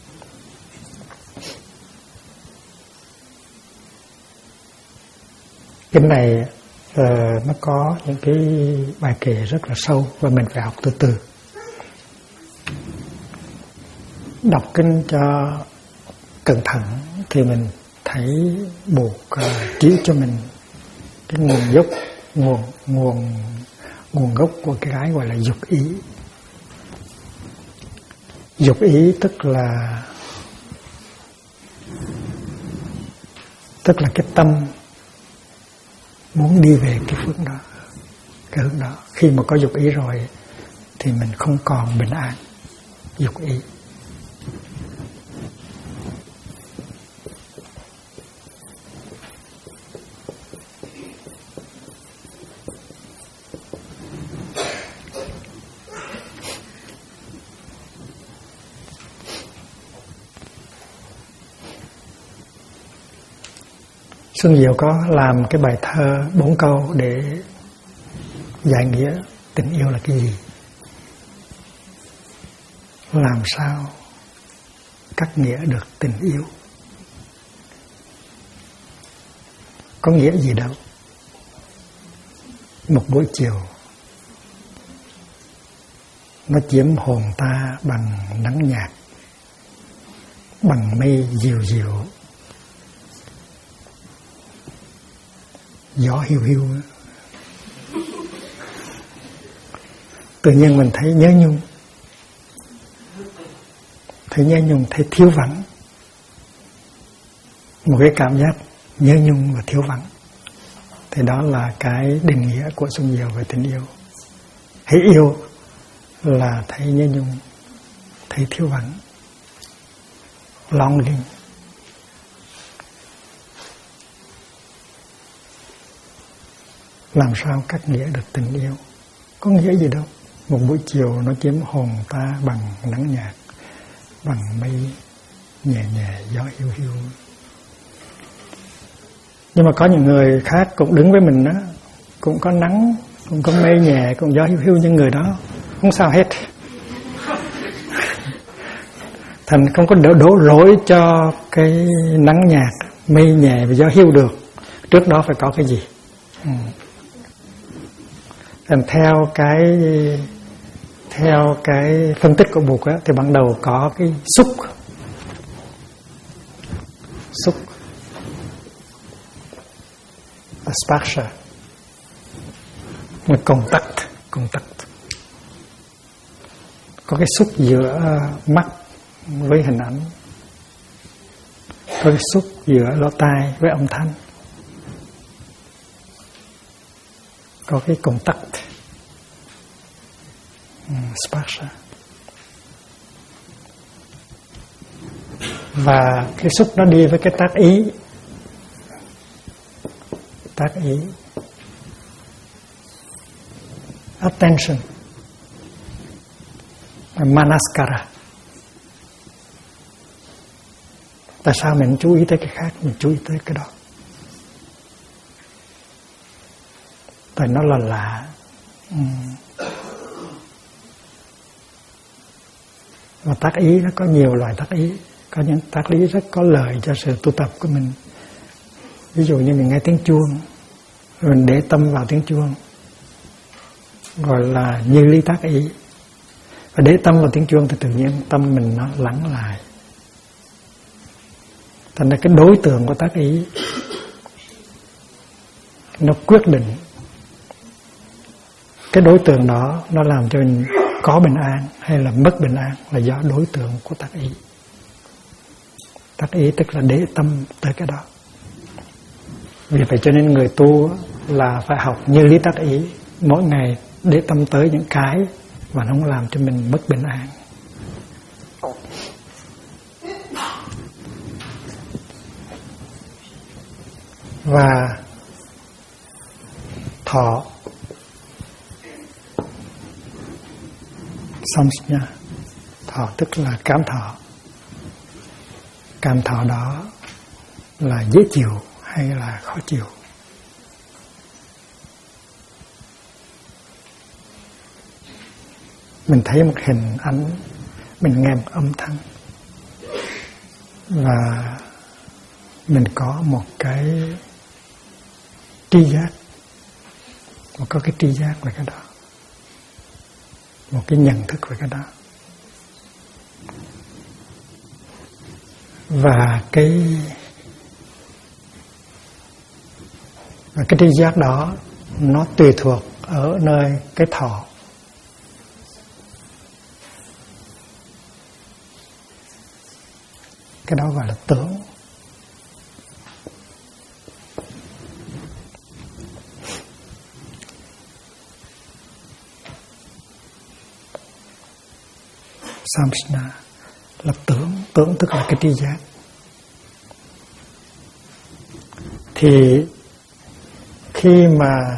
Kinh này nó có những cái bài kể rất là sâu và mình phải học từ từ. Đọc kinh cho cẩn thận thì mình thấy Bụt chỉ cho mình cái nguồn gốc của cái gọi là dục ý. Dục ý tức là cái tâm muốn đi về cái phương đó, cái hướng đó. Khi mà có dục ý rồi thì mình không còn bình an. Dục ý. Xuân Diệu có làm cái bài thơ 4 câu để giải nghĩa tình yêu là cái gì. Làm sao cắt nghĩa được tình yêu? Có nghĩa gì đâu. Một buổi chiều nó chiếm hồn ta bằng nắng nhạt, bằng mây dịu dịu, gió hiu hiu. Tự nhiên mình thấy nhớ nhung. thấy nhớ nhung, thấy thiếu vắng. Một cái cảm giác nhớ nhung và thiếu vắng. Thì đó là cái định nghĩa của Xuân Diệu về tình yêu. Hãy yêu là thấy nhớ nhung, thấy thiếu vắng. Longing. Làm sao cắt nghĩa được tình yêu? Có nghĩa gì đâu. Một buổi chiều nó chiếm hồn ta bằng nắng nhạt, bằng mây nhẹ nhẹ, gió hiu hiu. Nhưng mà có những người khác cũng đứng với mình đó, cũng có nắng, cũng có mây nhẹ, cũng gió hiu hiu, nhưng người đó không sao hết. Thành không có đổ lỗi cho cái nắng nhạt, mây nhẹ và gió hiu được. Trước đó phải có cái gì? Thành theo cái phân tích của Bụt á, thì ban đầu có cái xúc sparsha, một contact, có cái xúc giữa mắt với hình ảnh, có cái xúc giữa lỗ tai với âm thanh, có cái contact, sparsha. Và cái xúc nó đi với cái tác ý, attention, manaskara. Tại sao mình chú ý tới cái khác, mình chú ý tới cái đó? Tại nó là lạ. Và tác ý nó có nhiều loại tác ý. Có những tác ý rất có lợi cho sự tu tập của mình. Ví dụ như mình nghe tiếng chuông, rồi mình để tâm vào tiếng chuông, gọi là như lý tác ý. Và để tâm vào tiếng chuông thì tự nhiên tâm mình nó lắng lại. Thành ra cái đối tượng của tác ý nó quyết định cái đối tượng đó, nó làm cho mình có bình an hay là mất bình an là do đối tượng của tác ý. Tác ý tức là để tâm tới cái đó. Vì vậy cho nên người tu là phải học như lý tác ý, mỗi ngày để tâm tới những cái mà nó không làm cho mình mất bình an. Và thọ, samsnya, thọ tức là cảm thọ. Cảm thọ đó là dễ chịu hay là khó chịu. Mình thấy một hình ảnh, mình nghe một âm thanh, và mình có một cái tri giác, có cái tri giác về cái đó, một cái nhận thức về cái đó. Và cái tri giác đó nó tùy thuộc ở nơi cái thọ. Cái đó gọi là tưởng. Samsna là tưởng tức là cái tri giác. Thì khi mà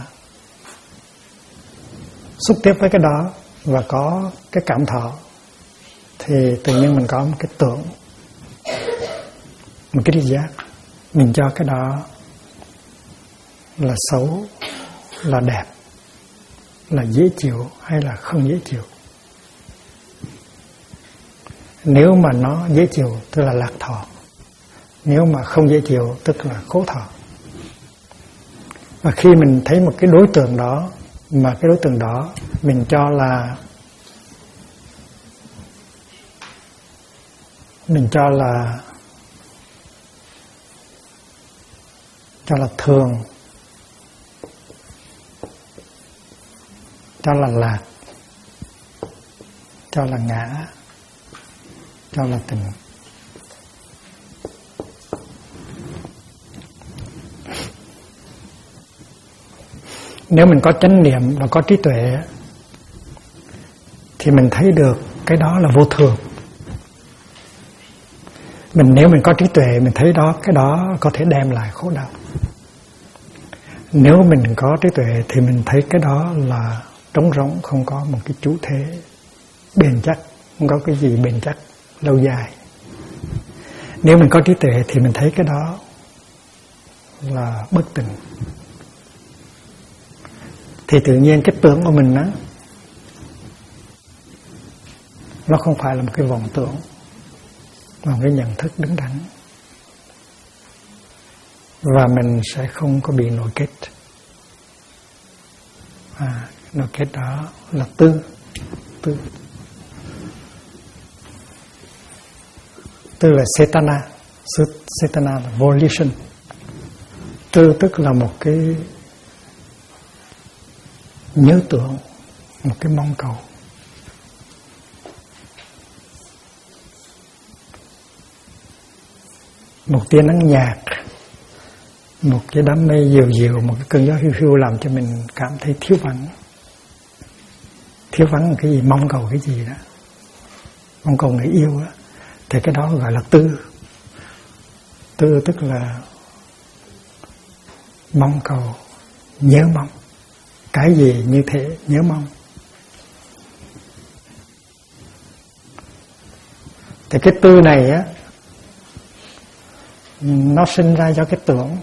xúc tiếp với cái đó và có cái cảm thọ thì tự nhiên mình có một cái tưởng, một cái tri giác. Mình cho cái đó là xấu, là đẹp, là dễ chịu hay là không dễ chịu. Nếu mà nó dễ chịu tức là lạc thọ, nếu mà không dễ chịu tức là khổ thọ. Và khi mình thấy một cái đối tượng đó, mà cái đối tượng đó mình cho là thường, cho là lạc, cho là ngã, cho là tình. Nếu mình có chánh niệm và có trí tuệ thì mình thấy được cái đó là vô thường. Nếu mình có trí tuệ mình thấy đó, cái đó có thể đem lại khổ đau. Nếu mình có trí tuệ thì mình thấy cái đó là trống rỗng, không có một cái chủ thể bền chắc, không có cái gì bền chắc lâu dài. Nếu mình có trí tuệ thì mình thấy cái đó là bất tịnh. Thì tự nhiên cái tưởng của mình á, nó không phải là một cái vọng tưởng, mà một cái nhận thức đứng đắn. Và mình sẽ không có bị nội kết. Nội kết đó là tư. Tư là Cetana. Cetana là volition. Tư tức là một cái nhớ tưởng, một cái mong cầu. Một tia nắng nhạt, một cái đám mây dịu dịu, một cái cơn gió hiu hiu làm cho mình cảm thấy thiếu vắng. Thiếu vắng cái gì, mong cầu cái gì đó, mong cầu người yêu đó, thì cái đó gọi là tư. Tư tức là mong cầu, nhớ mong. Cái gì như thế nhớ mong. Thì cái tư này á, nó sinh ra do cái tưởng.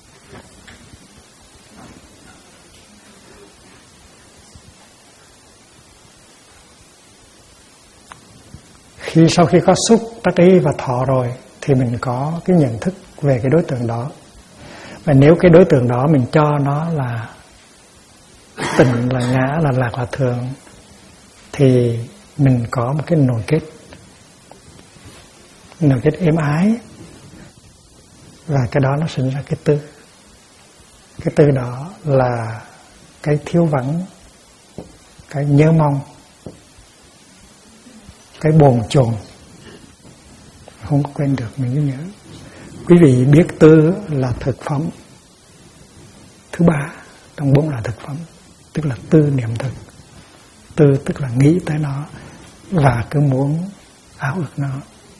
Sau khi có xúc, tác ý và thọ rồi thì mình có cái nhận thức về cái đối tượng đó. Và nếu cái đối tượng đó mình cho nó là tịnh, là ngã, là lạc, là thường, thì mình có một cái nội kết êm ái. Và cái đó nó sinh ra cái tư. Cái tư đó là cái thiếu vắng, cái nhớ mong, cái bồn chồn, không có quên được mình cứ nhớ. Quý vị biết tư là thực phẩm thứ ba trong 4 loại thực phẩm, tức là tư niệm thực. Tư tức là nghĩ tới nó và cứ muốn ảo ước nó.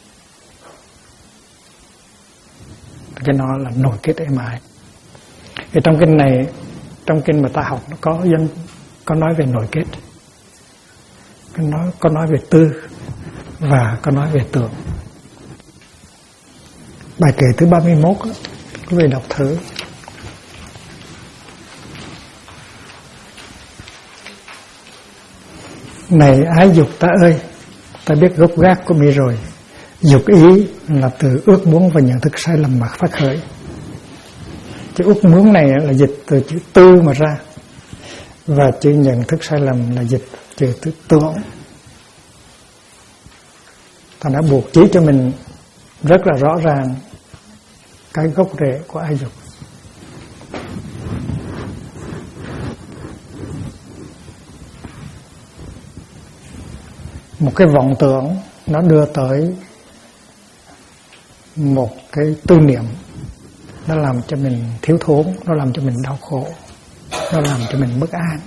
Cái nó là nội kết êm ái. Thì trong kinh này, trong kinh mà ta học nó có nói về nội kết, có nói về tư và có nói về tưởng. Bài kệ thứ 31 đó, quý vị đọc thử. Này ái dục ta ơi, ta biết gốc gác của mi rồi. Dục ý là từ ước muốn và nhận thức sai lầm mà phát khởi. Chữ ước muốn này là dịch từ chữ tư mà ra, và chữ nhận thức sai lầm là dịch từ chữ tưởng. Ta đã buộc chỉ cho mình rất là rõ ràng cái gốc rễ của ái dục. Một cái vọng tưởng nó đưa tới một cái tư niệm, nó làm cho mình thiếu thốn, nó làm cho mình đau khổ, nó làm cho mình bất an.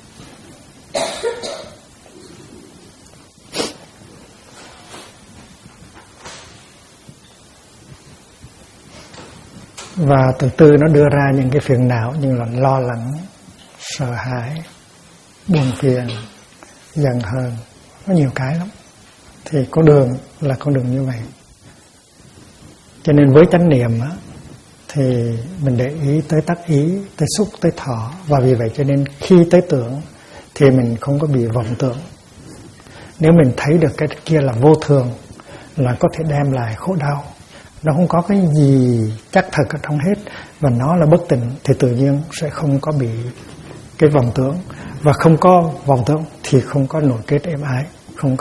Và từ từ nó đưa ra những cái phiền não như là lo lắng, sợ hãi, buồn phiền, giận hờn, có nhiều cái lắm. Thì con đường là con đường như vậy. Cho nên với chánh niệm á, thì mình để ý tới tác ý, tới xúc, tới thọ. Và vì vậy cho nên khi tới tưởng thì mình không có bị vọng tưởng. Nếu mình thấy được cái kia là vô thường, là có thể đem lại khổ đau, nó không có cái gì chắc thật ở trong hết, và nó là bất tịnh, thì tự nhiên sẽ không có bị cái vọng tưởng. Và không có vọng tưởng thì không có nội kết êm ái, không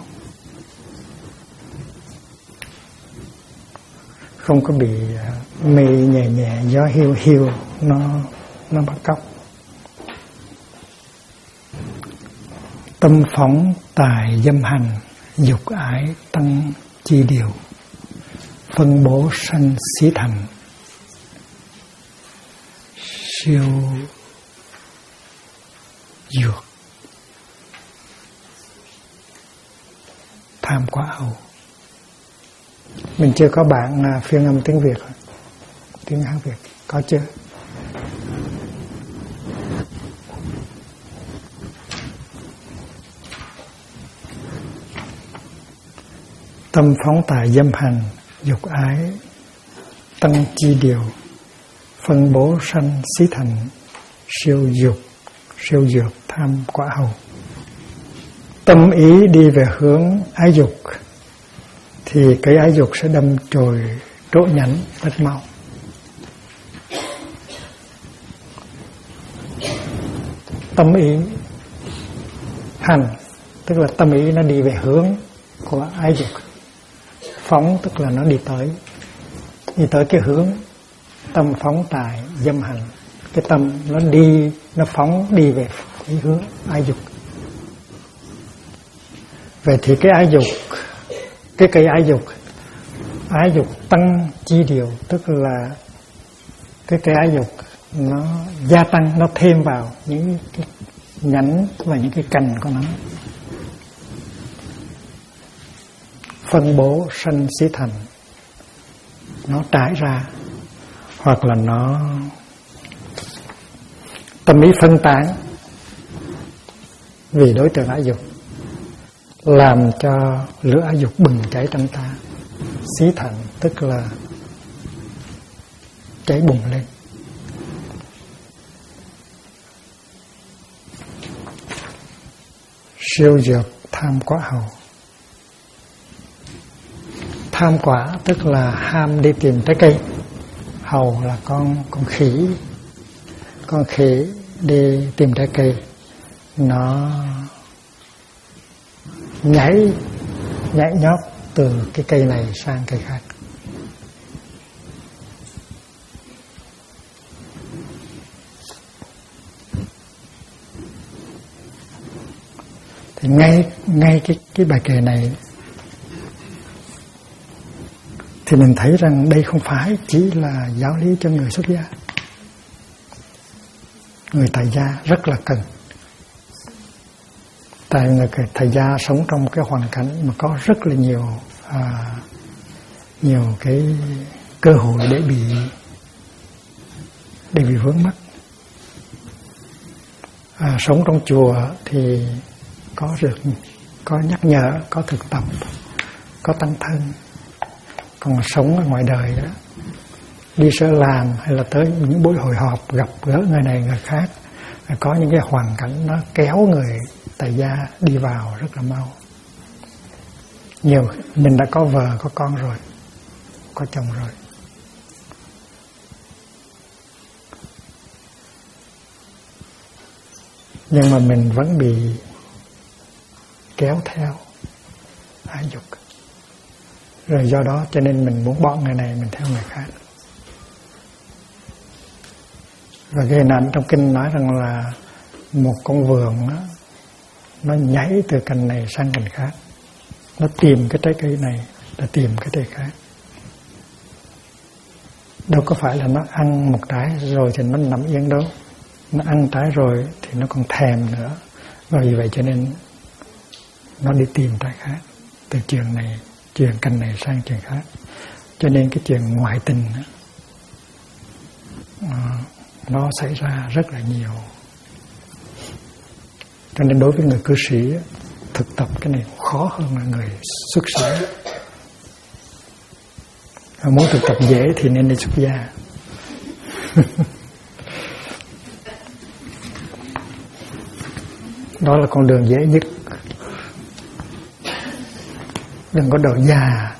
có bị mê nhẹ nhẹ, gió hiu hiu nó bắt cóc. Tâm phóng tài dâm hành, dục ái tăng chi điều, phân bố sanh xí thành, siêu dược, tham quá hầu. Mình chưa có bản phiên âm tiếng Việt, tiếng Hán Việt có chưa? Tâm phóng tài dâm hành, dục ái tăng chi điều, phân bố sanh xí thành, siêu dược, tham quả hầu. Tâm ý đi về hướng ái dục thì cái ái dục sẽ đâm chồi trổ nhánh rất mau. Tâm ý hành tức là tâm ý nó đi về hướng của ái dục. Phóng tức là nó đi tới cái hướng. Tâm phóng tài dâm hành, cái tâm nó phóng đi về cái hướng ái dục. Vậy thì cái ái dục, cái cây ái dục tăng chi điều, tức là cái cây ái dục nó gia tăng, nó thêm vào những cái nhánh và những cái cành của nó, phân bố sanh xí thành, nó trải ra, hoặc là nó tâm ý phân tán vì đối tượng ái dục, làm cho lửa ái dục bừng cháy trong ta. Xí thành tức là cháy bùng lên. Siêu dược tham quả hầu. Tham quả tức là ham đi tìm trái cây. Hầu là con khỉ. Con khỉ đi tìm trái cây, nó nhảy nhót từ cái cây này sang cây khác. Thì ngay cái bài kệ này thì mình thấy rằng đây không phải chỉ là giáo lý cho người xuất gia. Người tại gia rất là cần. Tại người tại gia sống trong cái hoàn cảnh mà có rất là nhiều cái cơ hội để bị vướng mắc. Sống trong chùa thì có nhắc nhở, có thực tập, có tăng thân. Còn sống ở ngoài đời đó, đi sở làm hay là tới những buổi hội họp gặp gỡ người này người khác, có những cái hoàn cảnh nó kéo người tại gia đi vào rất là mau. Mình đã có vợ, có con rồi, có chồng rồi, nhưng mà mình vẫn bị kéo theo ái dục. Rồi do đó cho nên mình muốn bỏ người này, mình theo người khác. Và cái hình ảnh trong kinh nói rằng là một con vượn đó, nó nhảy từ cành này sang cành khác, nó tìm cái trái cây này là tìm cái trái khác. Đâu có phải là nó ăn một trái rồi thì nó nằm yên đâu. Nó ăn trái rồi thì nó còn thèm nữa. Và vì vậy cho nên nó đi tìm trái khác, từ chuyện này, chuyện cành này sang chuyện khác. Cho nên cái chuyện ngoại tình đó, nó xảy ra rất là nhiều. Cho nên đối với người cư sĩ, thực tập cái này khó hơn là người xuất sĩ. Muốn thực tập dễ thì nên đi xuất gia. Đó là con đường dễ nhất. Đừng có độ già.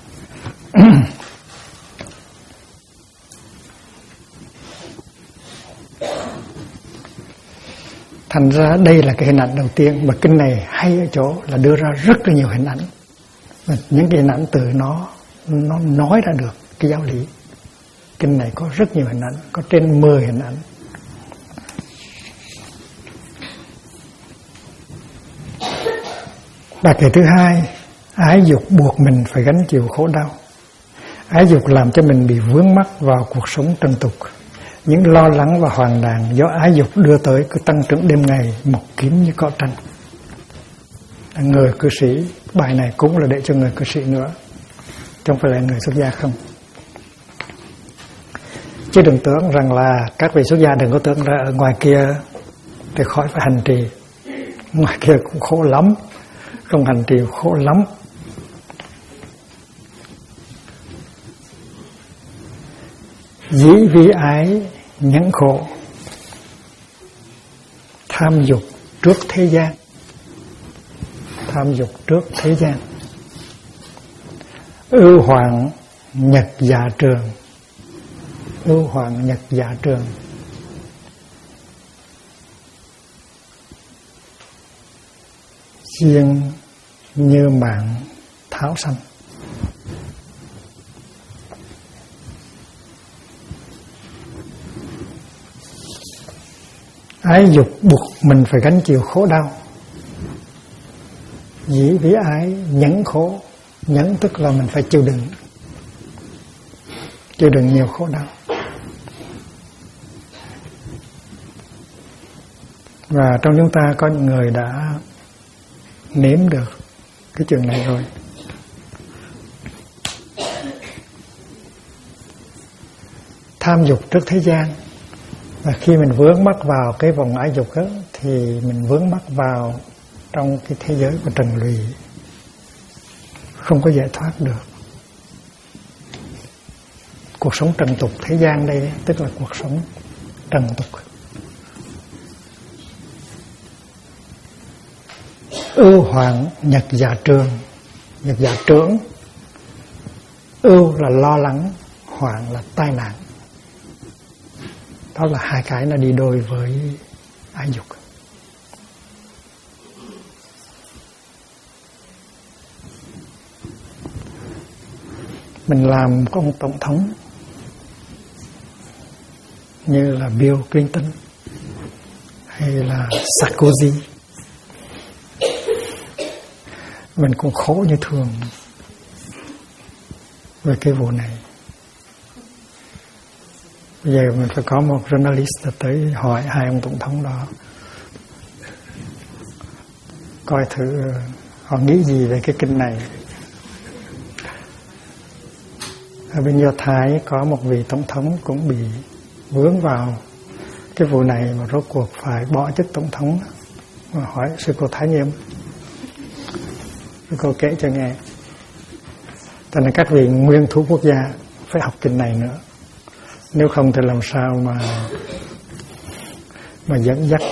Thành ra đây là cái hình ảnh đầu tiên. Mà kinh này hay ở chỗ là đưa ra rất là nhiều hình ảnh. Và những cái hình ảnh từ nó nói ra được cái giáo lý. Kinh này có rất nhiều hình ảnh, có trên 10 hình ảnh. Bài kệ thứ hai, Ái dục buộc mình phải gánh chịu khổ đau. Ái dục làm cho mình bị vướng mắc vào cuộc sống trần tục. Những lo lắng và hoang đàn do ái dục đưa tới cứ tăng trưởng đêm ngày, một kiếm như cỏ tranh. Người cư sĩ, bài này cũng là để cho người cư sĩ nữa, chứ không phải là người xuất gia không. Chứ đừng tưởng rằng là các vị xuất gia đừng có tưởng ra ở ngoài kia thì khỏi phải hành trì. Ngoài kia cũng khổ lắm, không hành trì khổ lắm. Dĩ vi ái nhẫn khổ, tham dục trước thế gian. Tham dục trước thế gian. Ưu hoàng nhật dạ trường. Ưu hoàng nhật dạ trường. Chiên như mạng tháo xanh. Ái dục buộc mình phải gánh chịu khổ đau. Dĩ vĩ ái nhẫn khổ. Nhẫn tức là mình phải chịu đựng. Chịu đựng nhiều khổ đau. Và trong chúng ta có những người đã nếm được cái chuyện này rồi. Tham dục trước thế gian. Và khi mình vướng mắc vào cái vòng ái dục đó, thì mình vướng mắc vào trong cái thế giới của trần lụy, không có giải thoát được. Cuộc sống trần tục thế gian đây tức là cuộc sống trần tục. Ưu hoàng nhật dạ trường. Nhật dạ trưởng. Ưu là lo lắng, hoàng là tai nạn. Đó là hai cái nó đi đôi với ái dục. Mình làm có ông tổng thống như là Bill Clinton hay là Sarkozy, mình cũng khổ như thường về cái vụ này. Bây giờ mình phải có một journalist tới hỏi hai ông tổng thống đó, coi thử họ nghĩ gì về cái kinh này. Ở bên Do Thái có một vị tổng thống cũng bị vướng vào cái vụ này mà rốt cuộc phải bỏ chức tổng thống. Mà hỏi sư cô Thái Nghiêm, sư cô kể cho nghe. Cho nên các vị nguyên thủ quốc gia phải học kinh này nữa. Nếu không thì làm sao mà dẫn dắt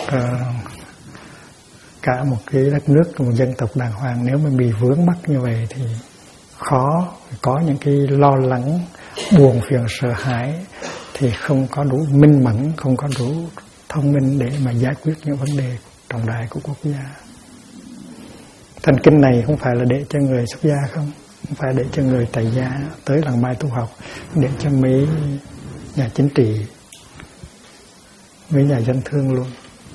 cả một cái đất nước, một dân tộc đàng hoàng. Nếu mà bị vướng mắc như vậy thì khó. Có những cái lo lắng, buồn phiền, sợ hãi thì không có đủ minh mẫn, không có đủ thông minh để mà giải quyết những vấn đề trọng đại của quốc gia. Thành kinh này không phải là để cho người xuất gia không phải để cho người tại gia tới làng Mai tu học, để cho mấy nhà chính trị, mấy nhà dân thương luôn.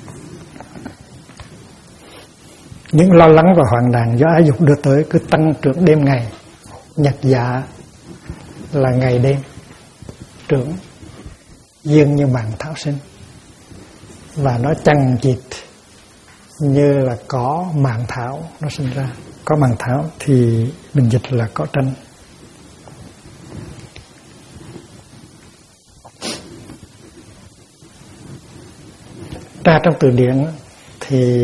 Những lo lắng và hoang đàn do ái dục đưa tới cứ tăng trưởng đêm ngày. Nhật dạ là ngày đêm trưởng, duyên như mạng thảo sinh, và nó chằng chịt như là có màng thảo nó sinh ra. Có màng thảo thì mình dịch là có tranh. Ra trong từ điển thì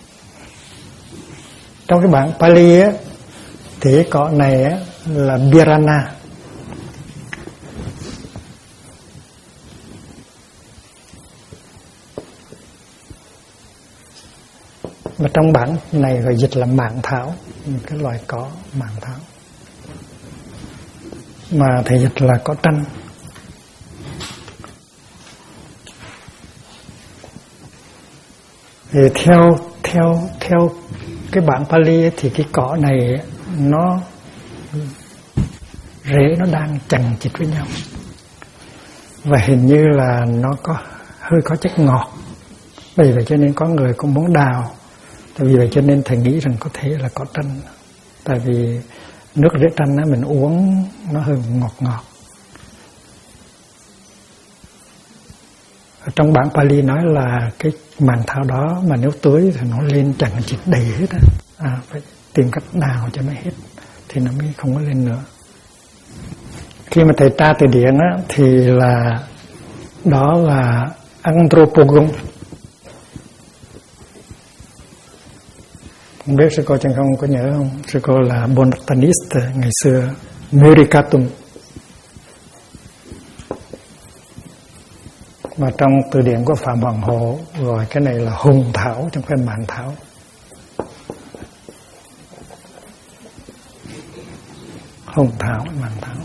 trong cái bản Pali á, thì cái cỏ này á, là Birana. Mà trong bản này gọi dịch là mạn thảo, cái loài cỏ mạn thảo. Mà thầy dịch là có tranh. Thì theo cái bản Pali ấy, thì cái cỏ này nó rễ nó đang chằng chịt với nhau, và hình như là nó có hơi có chất ngọt. Vì vậy cho nên có người cũng muốn đào. Tại vì vậy cho nên thầy nghĩ rằng có thể là cỏ tranh. Tại vì nước rễ tranh mình uống nó hơi ngọt ngọt. Ở trong bản Pali nói là cái màng thảo đó mà nếu tưới thì nó lên chẳng chịt đầy hết á. Phải tìm cách đào cho nó hết thì nó mới không có lên nữa. Khi mà thầy tra từ điển á, thì là đó là anthropogon. Không biết sư cô Chân Không có nhớ không? Sư cô là botanist ngày xưa, Muricatum. Mà trong từ điển của Phạm Hoàng Hộ gọi cái này là hùng thảo chứ không phải mạn thảo. Hùng thảo, mạn thảo.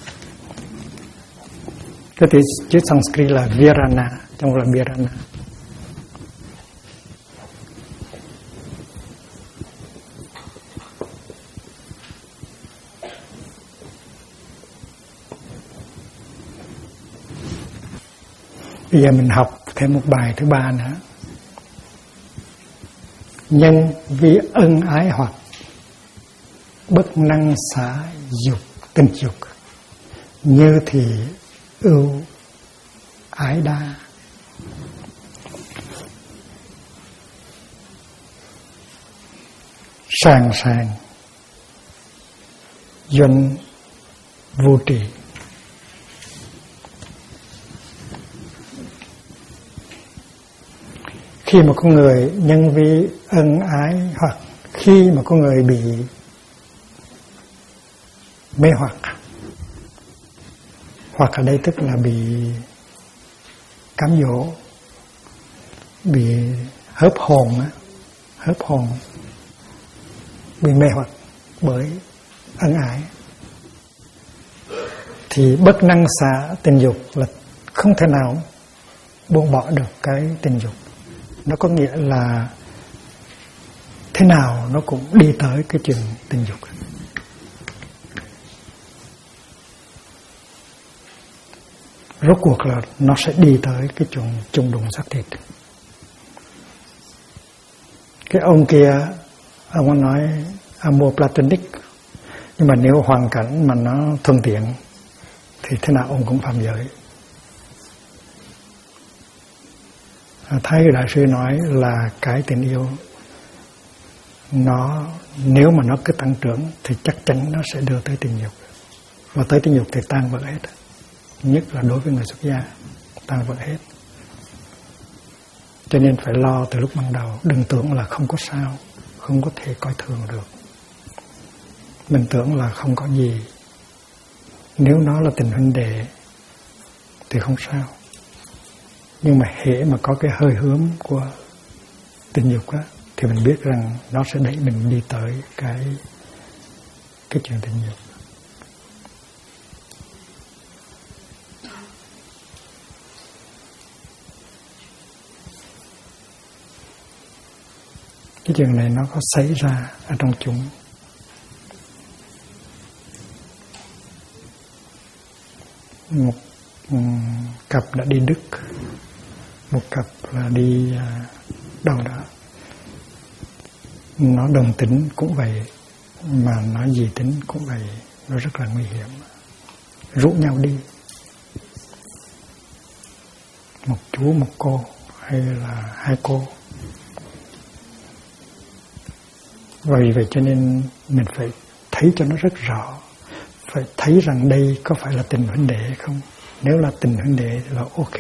Cái chữ Sanskrit là Virana, trong là Virana. Bây giờ mình học thêm một bài thứ ba nữa. Nhân vì ân ái hoặc bất năng xả dục tình dục, như thì ưu ái đa. Sàng sàng doanh vô trì. Khi mà con người nhân vi ân ái hoặc khi mà con người bị mê hoặc ở đây tức là bị cám dỗ, bị hớp hồn, bị mê hoặc bởi ân ái, thì bất năng xả tình dục là không thể nào buông bỏ được cái tình dục. Nó có nghĩa là thế nào nó cũng đi tới cái chuyện tình dục. Rốt cuộc là nó sẽ đi tới cái chuyện chung đụng xác thịt. Cái ông kia, ông có nói amor platonic, nhưng mà nếu hoàn cảnh mà nó thuận tiện thì thế nào ông cũng phạm giới. Thái Đại Sư nói là cái tình yêu nó nếu mà nó cứ tăng trưởng thì chắc chắn nó sẽ đưa tới tình dục, và tới tình dục thì tan vỡ hết, nhất là đối với người xuất gia, tan vỡ hết. Cho nên phải lo từ lúc ban đầu, đừng tưởng là không có sao, không có thể coi thường được. Mình tưởng là không có gì, nếu nó là tình huynh đệ thì không sao. Nhưng mà hễ mà có cái hơi hướng của tình dục á, thì mình biết rằng nó sẽ đẩy mình đi tới cái chuyện tình dục. Cái chuyện này nó có xảy ra ở trong chúng. Một cặp đã đi Đức, một cặp là đi đâu đó. Nó đồng tính cũng vậy, mà nó dị tính cũng vậy, nó rất là nguy hiểm. Rủ nhau đi, một chú một cô hay là hai cô. Vì vậy cho nên mình phải thấy cho nó rất rõ, phải thấy rằng đây có phải là tình huynh đệ hay không. Nếu là tình huynh đệ thì là ok.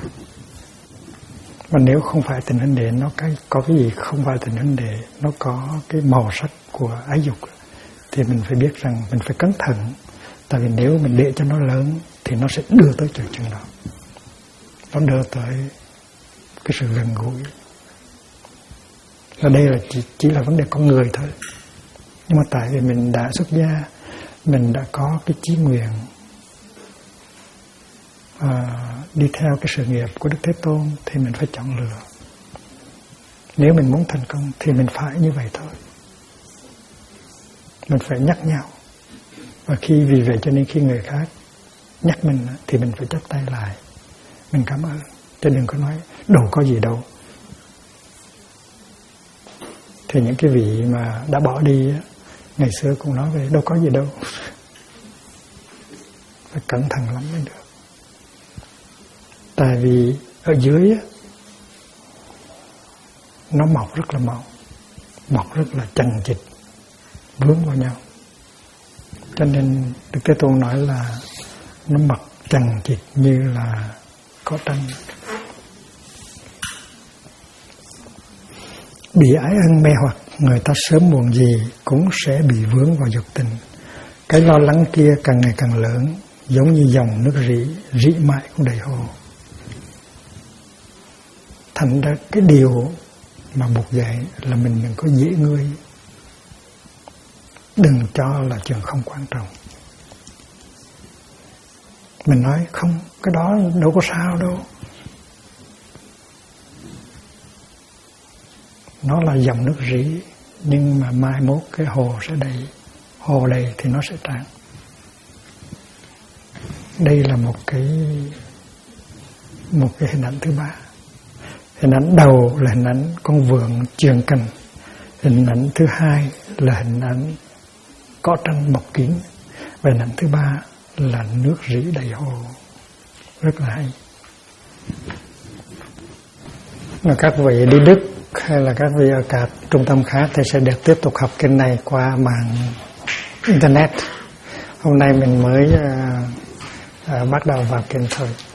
Mà nếu không phải tình huynh đệ, nó có cái gì không phải tình huynh đệ, nó có cái màu sắc của ái dục, thì mình phải biết rằng mình phải cẩn thận. Tại vì nếu mình để cho nó lớn thì nó sẽ đưa tới chỗ chừng đó, nó đưa tới cái sự gần gũi. Ở đây là chỉ là vấn đề con người thôi. Nhưng mà tại vì mình đã xuất gia, mình đã có cái chí nguyện đi theo cái sự nghiệp của Đức Thế Tôn, thì mình phải chọn lựa. Nếu mình muốn thành công thì mình phải như vậy thôi. Mình phải nhắc nhau. Và vì vậy cho nên khi người khác nhắc mình thì mình phải chắp tay lại, mình cảm ơn, chứ đừng có nói đâu có gì đâu. Thì những cái vị mà đã bỏ đi Ngày xưa cũng nói về đâu có gì đâu, phải cẩn thận lắm mới được. Tại vì ở dưới á, nó mọc rất là mau, mọc rất là chằng chịt, vướng vào nhau. Cho nên Đức Thế Tôn nói là nó mọc chằng chịt như là có tranh. Bị ái ân mê hoặc, người ta sớm muộn gì cũng sẽ bị vướng vào dục tình. Cái lo lắng kia càng ngày càng lớn, giống như dòng nước rỉ mãi cũng đầy hồ. Thành ra cái điều mà Bụt dạy là mình đừng có dễ ngươi, đừng cho là chuyện không quan trọng. Mình nói không, cái đó đâu có sao đâu, nó là dòng nước rỉ, nhưng mà mai mốt cái hồ sẽ đầy, hồ đầy thì nó sẽ tràn. Đây là một cái hình ảnh thứ ba. Hình ảnh đầu là hình ảnh con vượn chuyền cành. Hình ảnh thứ hai là hình ảnh có tranh bọc kín. Và hình ảnh thứ ba là nước rỉ đầy hồ. Rất là hay. Mà các vị đi Đức hay là các vị ở các trung tâm khác thì sẽ được tiếp tục học kinh này qua mạng Internet. Hôm nay mình mới bắt đầu vào kinh thôi.